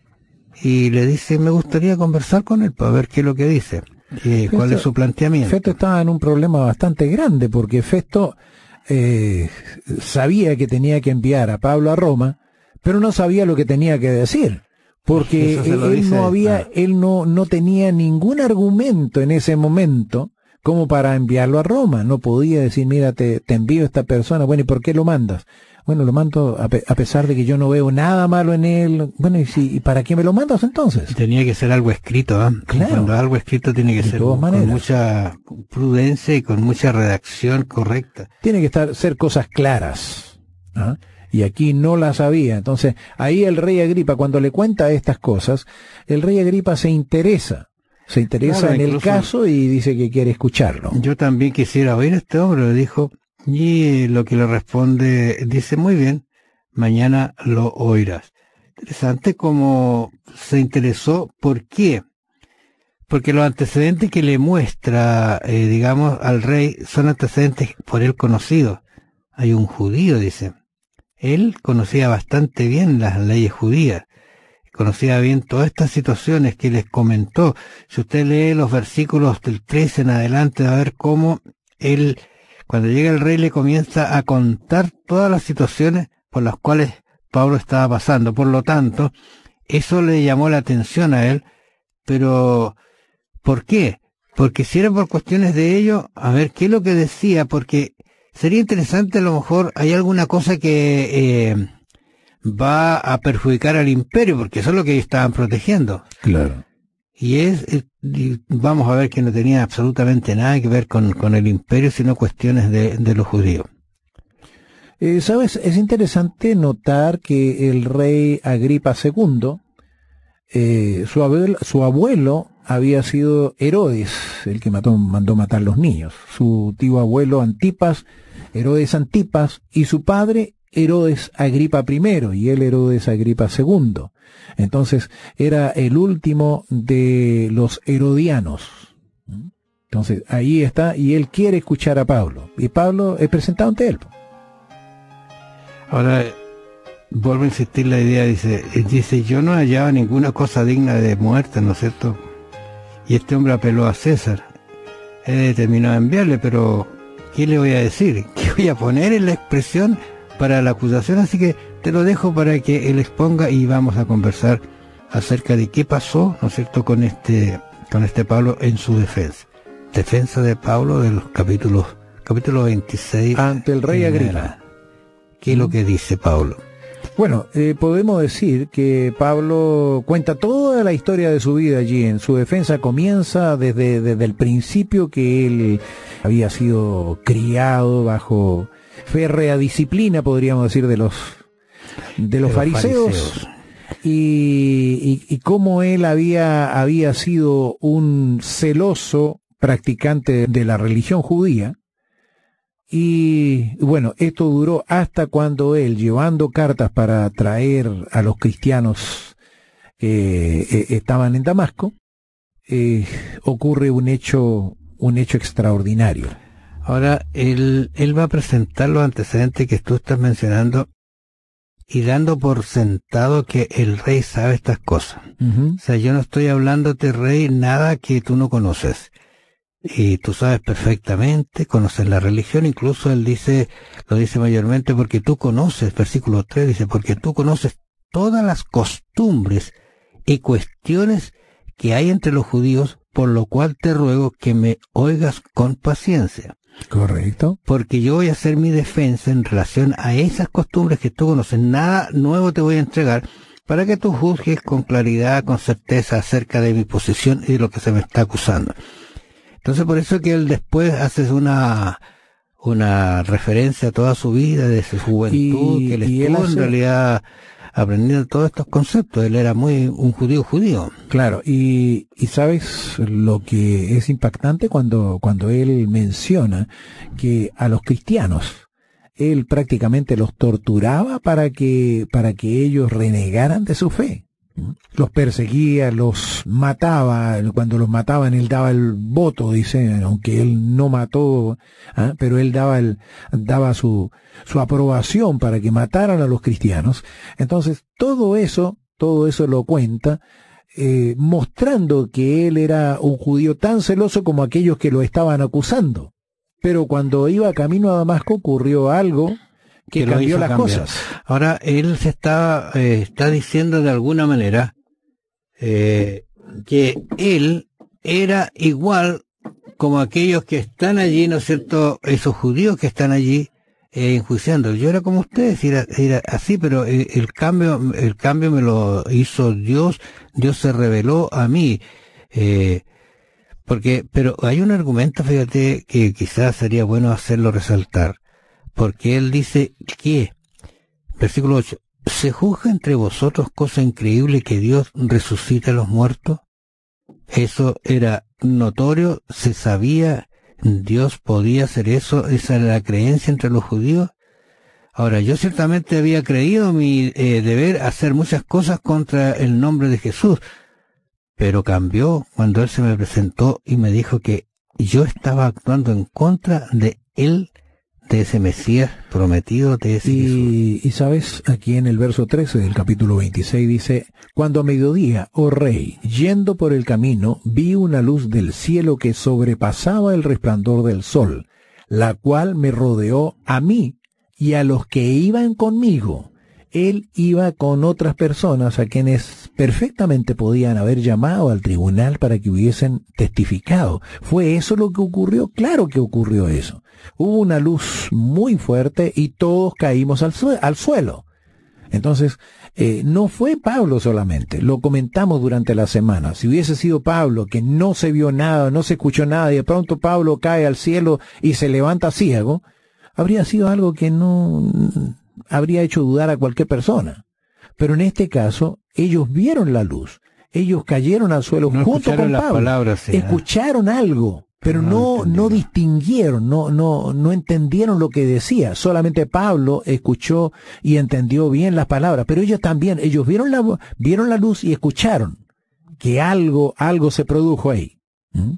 y le dice, me gustaría conversar con él para ver qué es lo que dice, y cuál Festo, es su planteamiento. Festo estaba en un problema bastante grande, porque Festo eh, sabía que tenía que enviar a Pablo a Roma, pero no sabía lo que tenía que decir, porque él, él no había, ah. él no, no tenía ningún argumento en ese momento como para enviarlo a Roma. No podía decir, mira, te, te envío a esta persona, bueno, ¿y por qué lo mandas? Bueno, lo mando a, pe a pesar de que yo no veo nada malo en él. Bueno, ¿y, si, ¿y para qué me lo mandas entonces? Tenía que ser algo escrito, ¿eh? Claro. Cuando algo escrito tiene que ser con maneras. mucha prudencia y con mucha redacción correcta. Tiene que estar ser cosas claras, ¿ah? Y aquí no las había. Entonces, ahí el rey Agripa, cuando le cuenta estas cosas, el rey Agripa se interesa. Se interesa claro, en el caso y dice que quiere escucharlo. Yo también quisiera oír a este hombre, le dijo, y lo que le responde, dice, muy bien, mañana lo oirás. Interesante cómo se interesó. ¿Por qué? Porque los antecedentes que le muestra, eh, digamos, al rey, son antecedentes por él conocidos. Hay un judío, dice. Él conocía bastante bien las leyes judías, conocía bien todas estas situaciones que les comentó. Si usted lee los versículos del trece en adelante, va a ver cómo él, cuando llega el rey, le comienza a contar todas las situaciones por las cuales Pablo estaba pasando. Por lo tanto, eso le llamó la atención a él, pero ¿por qué? Porque si era por cuestiones de ello, a ver, ¿qué es lo que decía? Porque sería interesante, a lo mejor hay alguna cosa que eh, va a perjudicar al imperio, porque eso es lo que ellos estaban protegiendo. Claro. Y es, eh, y vamos a ver que no tenía absolutamente nada que ver con, con el imperio, sino cuestiones de, de los judíos. Eh, Sabes, es interesante notar que el rey Agripa segundo, eh, su, abuelo, su abuelo había sido Herodes, el que mató, mandó matar los niños. Su tío abuelo Antipas, Herodes Antipas, y su padre Herodes Agripa primero, y él Herodes Agripa segundo. Entonces, era el último de los herodianos. Entonces, ahí está, y él quiere escuchar a Pablo. Y Pablo es presentado ante él. Ahora, vuelvo a insistir la idea, dice, dice, yo no hallaba ninguna cosa digna de muerte, ¿no es cierto? Y este hombre apeló a César. He determinado enviarle, pero ¿qué le voy a decir? ¿Qué voy a poner en la expresión para la acusación? Así que te lo dejo para que él exponga y vamos a conversar acerca de qué pasó, ¿no es cierto?, con este, con este Pablo en su defensa. Defensa de Pablo de los capítulos, capítulo veintiséis. Ante el rey Agripa. ¿Qué es lo que dice Pablo? Bueno, eh, podemos decir que Pablo cuenta toda la historia de su vida allí. En su defensa comienza desde, desde el principio, que él había sido criado bajo férrea disciplina, podríamos decir, de los de los, de fariseos, los fariseos. Y, y, y cómo él había, había sido un celoso practicante de la religión judía. Y bueno, esto duró hasta cuando él, llevando cartas para traer a los cristianos que eh, estaban en Damasco, eh, ocurre un hecho, un hecho extraordinario. Ahora, él, él va a presentar los antecedentes que tú estás mencionando y dando por sentado que el rey sabe estas cosas. Uh-huh. O sea, yo no estoy hablándote, rey, nada que tú no conoces. Y tú sabes perfectamente, conoces la religión, incluso él dice, lo dice mayormente porque tú conoces, versículo tres dice, porque tú conoces todas las costumbres y cuestiones que hay entre los judíos, por lo cual te ruego que me oigas con paciencia. Correcto. Porque yo voy a hacer mi defensa en relación a esas costumbres que tú conoces, nada nuevo te voy a entregar, para que tú juzgues con claridad, con certeza acerca de mi posición y de lo que se me está acusando. Entonces, por eso que él después hace una, una referencia a toda su vida, de su juventud, y, que él estuvo hace... en realidad aprendiendo todos estos conceptos. Él era muy un judío judío. Claro, y, y sabes lo que es impactante cuando, cuando él menciona que a los cristianos él prácticamente los torturaba para que, para que ellos renegaran de su fe. Los perseguía, los mataba. Cuando los mataban él daba el voto, dice, aunque él no mató, ¿eh? pero él daba el, daba su, su aprobación para que mataran a los cristianos. Entonces todo eso, todo eso lo cuenta, eh, mostrando que él era un judío tan celoso como aquellos que lo estaban acusando. Pero cuando iba camino a Damasco ocurrió algo que, que cambió las cambiar. cosas. Ahora, él se está, eh, está diciendo de alguna manera eh, que él era igual como aquellos que están allí, ¿no es cierto?, esos judíos que están allí eh, enjuiciando. Yo era como ustedes, era, era así, pero el, el cambio el cambio me lo hizo Dios. Dios se reveló a mí. Eh, Porque, pero hay un argumento, fíjate, que quizás sería bueno hacerlo resaltar, porque él dice que, versículo ocho, ¿se juzga entre vosotros cosa increíble que Dios resucita a los muertos? Eso era notorio, se sabía, Dios podía hacer eso, esa era la creencia entre los judíos. Ahora, yo ciertamente había creído mi eh, deber hacer muchas cosas contra el nombre de Jesús, pero cambió cuando él se me presentó y me dijo que yo estaba actuando en contra de él, de ese Mesías prometido, de ese y, Jesús. Y sabes, aquí en el verso trece del capítulo veintiséis dice, cuando a mediodía, oh rey, yendo por el camino, vi una luz del cielo que sobrepasaba el resplandor del sol, la cual me rodeó a mí y a los que iban conmigo. Él iba con otras personas a quienes perfectamente podían haber llamado al tribunal para que hubiesen testificado. ¿Fue eso lo que ocurrió? Claro que ocurrió eso. Hubo una luz muy fuerte y todos caímos al, sue- al suelo. Entonces, eh, no fue Pablo solamente, lo comentamos durante la semana. Si hubiese sido Pablo, que no se vio nada, no se escuchó nada, y de pronto Pablo cae al cielo y se levanta ciego, habría sido algo que no habría hecho dudar a cualquier persona. Pero en este caso, ellos vieron la luz, ellos cayeron al suelo no junto con las Pablo, palabras, sí, escucharon ¿eh? algo, pero no, no, no distinguieron, no, no, no entendieron lo que decía. Solamente Pablo escuchó y entendió bien las palabras, pero ellos también, ellos vieron la, vieron la luz y escucharon que algo, algo se produjo ahí. ¿Mm?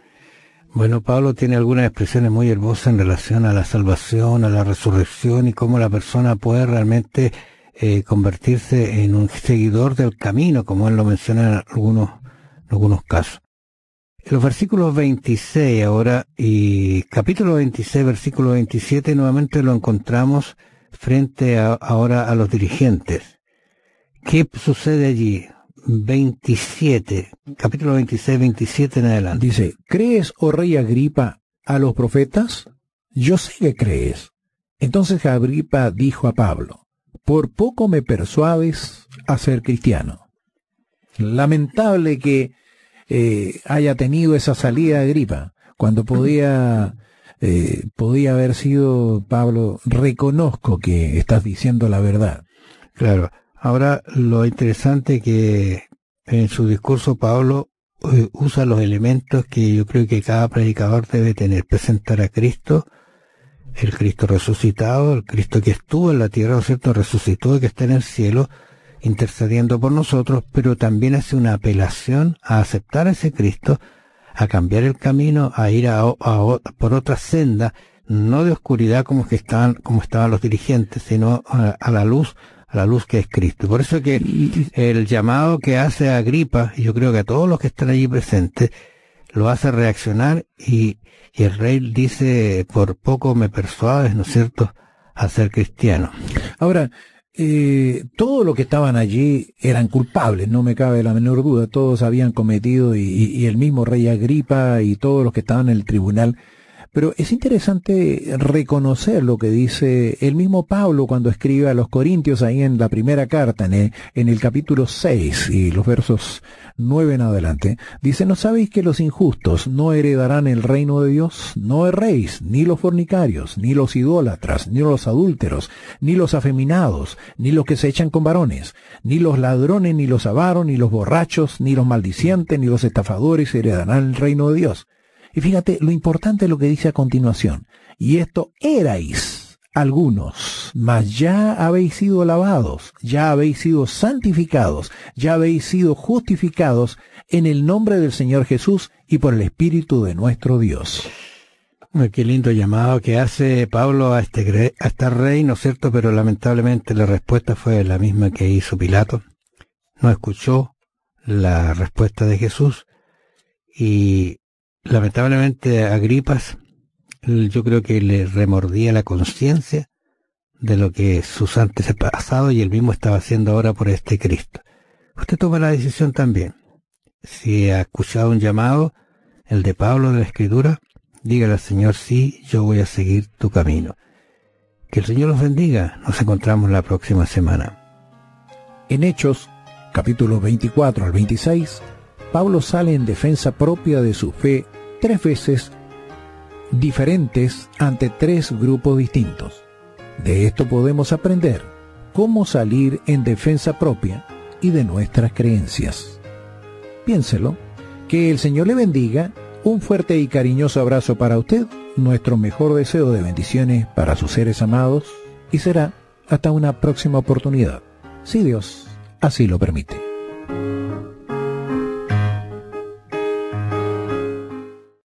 Bueno, Pablo tiene algunas expresiones muy hermosas en relación a la salvación, a la resurrección y cómo la persona puede realmente eh, convertirse en un seguidor del camino, como él lo menciona en algunos, en algunos casos. En los versículos veintiséis ahora y capítulo veintiséis, versículo veintisiete, nuevamente lo encontramos frente a, ahora a los dirigentes. ¿Qué sucede allí? veintisiete, capítulo veintiséis, veintisiete en adelante. Dice, ¿crees, oh rey Agripa, a los profetas? Yo sé que crees. Entonces Agripa dijo a Pablo, por poco me persuades a ser cristiano. Lamentable que eh, haya tenido esa salida Agripa, cuando podía, eh, podía haber sido Pablo, reconozco que estás diciendo la verdad. Claro. Ahora, lo interesante que en su discurso Pablo eh, usa los elementos que yo creo que cada predicador debe tener. Presentar a Cristo, el Cristo resucitado, el Cristo que estuvo en la tierra, ¿no es cierto?, resucitó y que está en el cielo, intercediendo por nosotros, pero también hace una apelación a aceptar a ese Cristo, a cambiar el camino, a ir a, a, a por otra senda, no de oscuridad como que estaban, como estaban los dirigentes, sino a, a la luz, a la luz que es Cristo. Por eso que el llamado que hace a Agripa, y yo creo que a todos los que están allí presentes, lo hace reaccionar y, y el rey dice, por poco me persuades, ¿no es cierto?, a ser cristiano. Ahora, eh, todos los que estaban allí eran culpables, no me cabe la menor duda, todos habían cometido, y, y, y el mismo rey Agripa y todos los que estaban en el tribunal, Pero es interesante reconocer lo que dice el mismo Pablo cuando escribe a los Corintios ahí en la primera carta, en el, en el capítulo seis y los versos nueve en adelante. Dice, ¿no sabéis que los injustos no heredarán el reino de Dios? No erréis, ni los fornicarios, ni los idólatras, ni los adúlteros, ni los afeminados, ni los que se echan con varones, ni los ladrones, ni los avaros, ni los borrachos, ni los maldicientes, ni los estafadores heredarán el reino de Dios. Y fíjate lo importante es lo que dice a continuación. Y esto erais algunos, mas ya habéis sido lavados, ya habéis sido santificados, ya habéis sido justificados en el nombre del Señor Jesús y por el Espíritu de nuestro Dios. Qué lindo llamado que hace Pablo a este, a este rey, ¿no es cierto? Pero lamentablemente la respuesta fue la misma que hizo Pilato. No escuchó la respuesta de Jesús y lamentablemente a Agripas, yo creo que le remordía la conciencia de lo que sus antepasados y él mismo estaba haciendo ahora por este Cristo. Usted toma la decisión también. Si ha escuchado un llamado, el de Pablo de la Escritura, dígale al Señor, sí, yo voy a seguir tu camino. Que el Señor los bendiga. Nos encontramos la próxima semana. En Hechos, capítulo veinticuatro al veintiséis, Pablo sale en defensa propia de su fe tres veces diferentes ante tres grupos distintos. De esto podemos aprender cómo salir en defensa propia y de nuestras creencias. Piénselo, que el Señor le bendiga, un fuerte y cariñoso abrazo para usted, nuestro mejor deseo de bendiciones para sus seres amados, y será hasta una próxima oportunidad, si Dios así lo permite.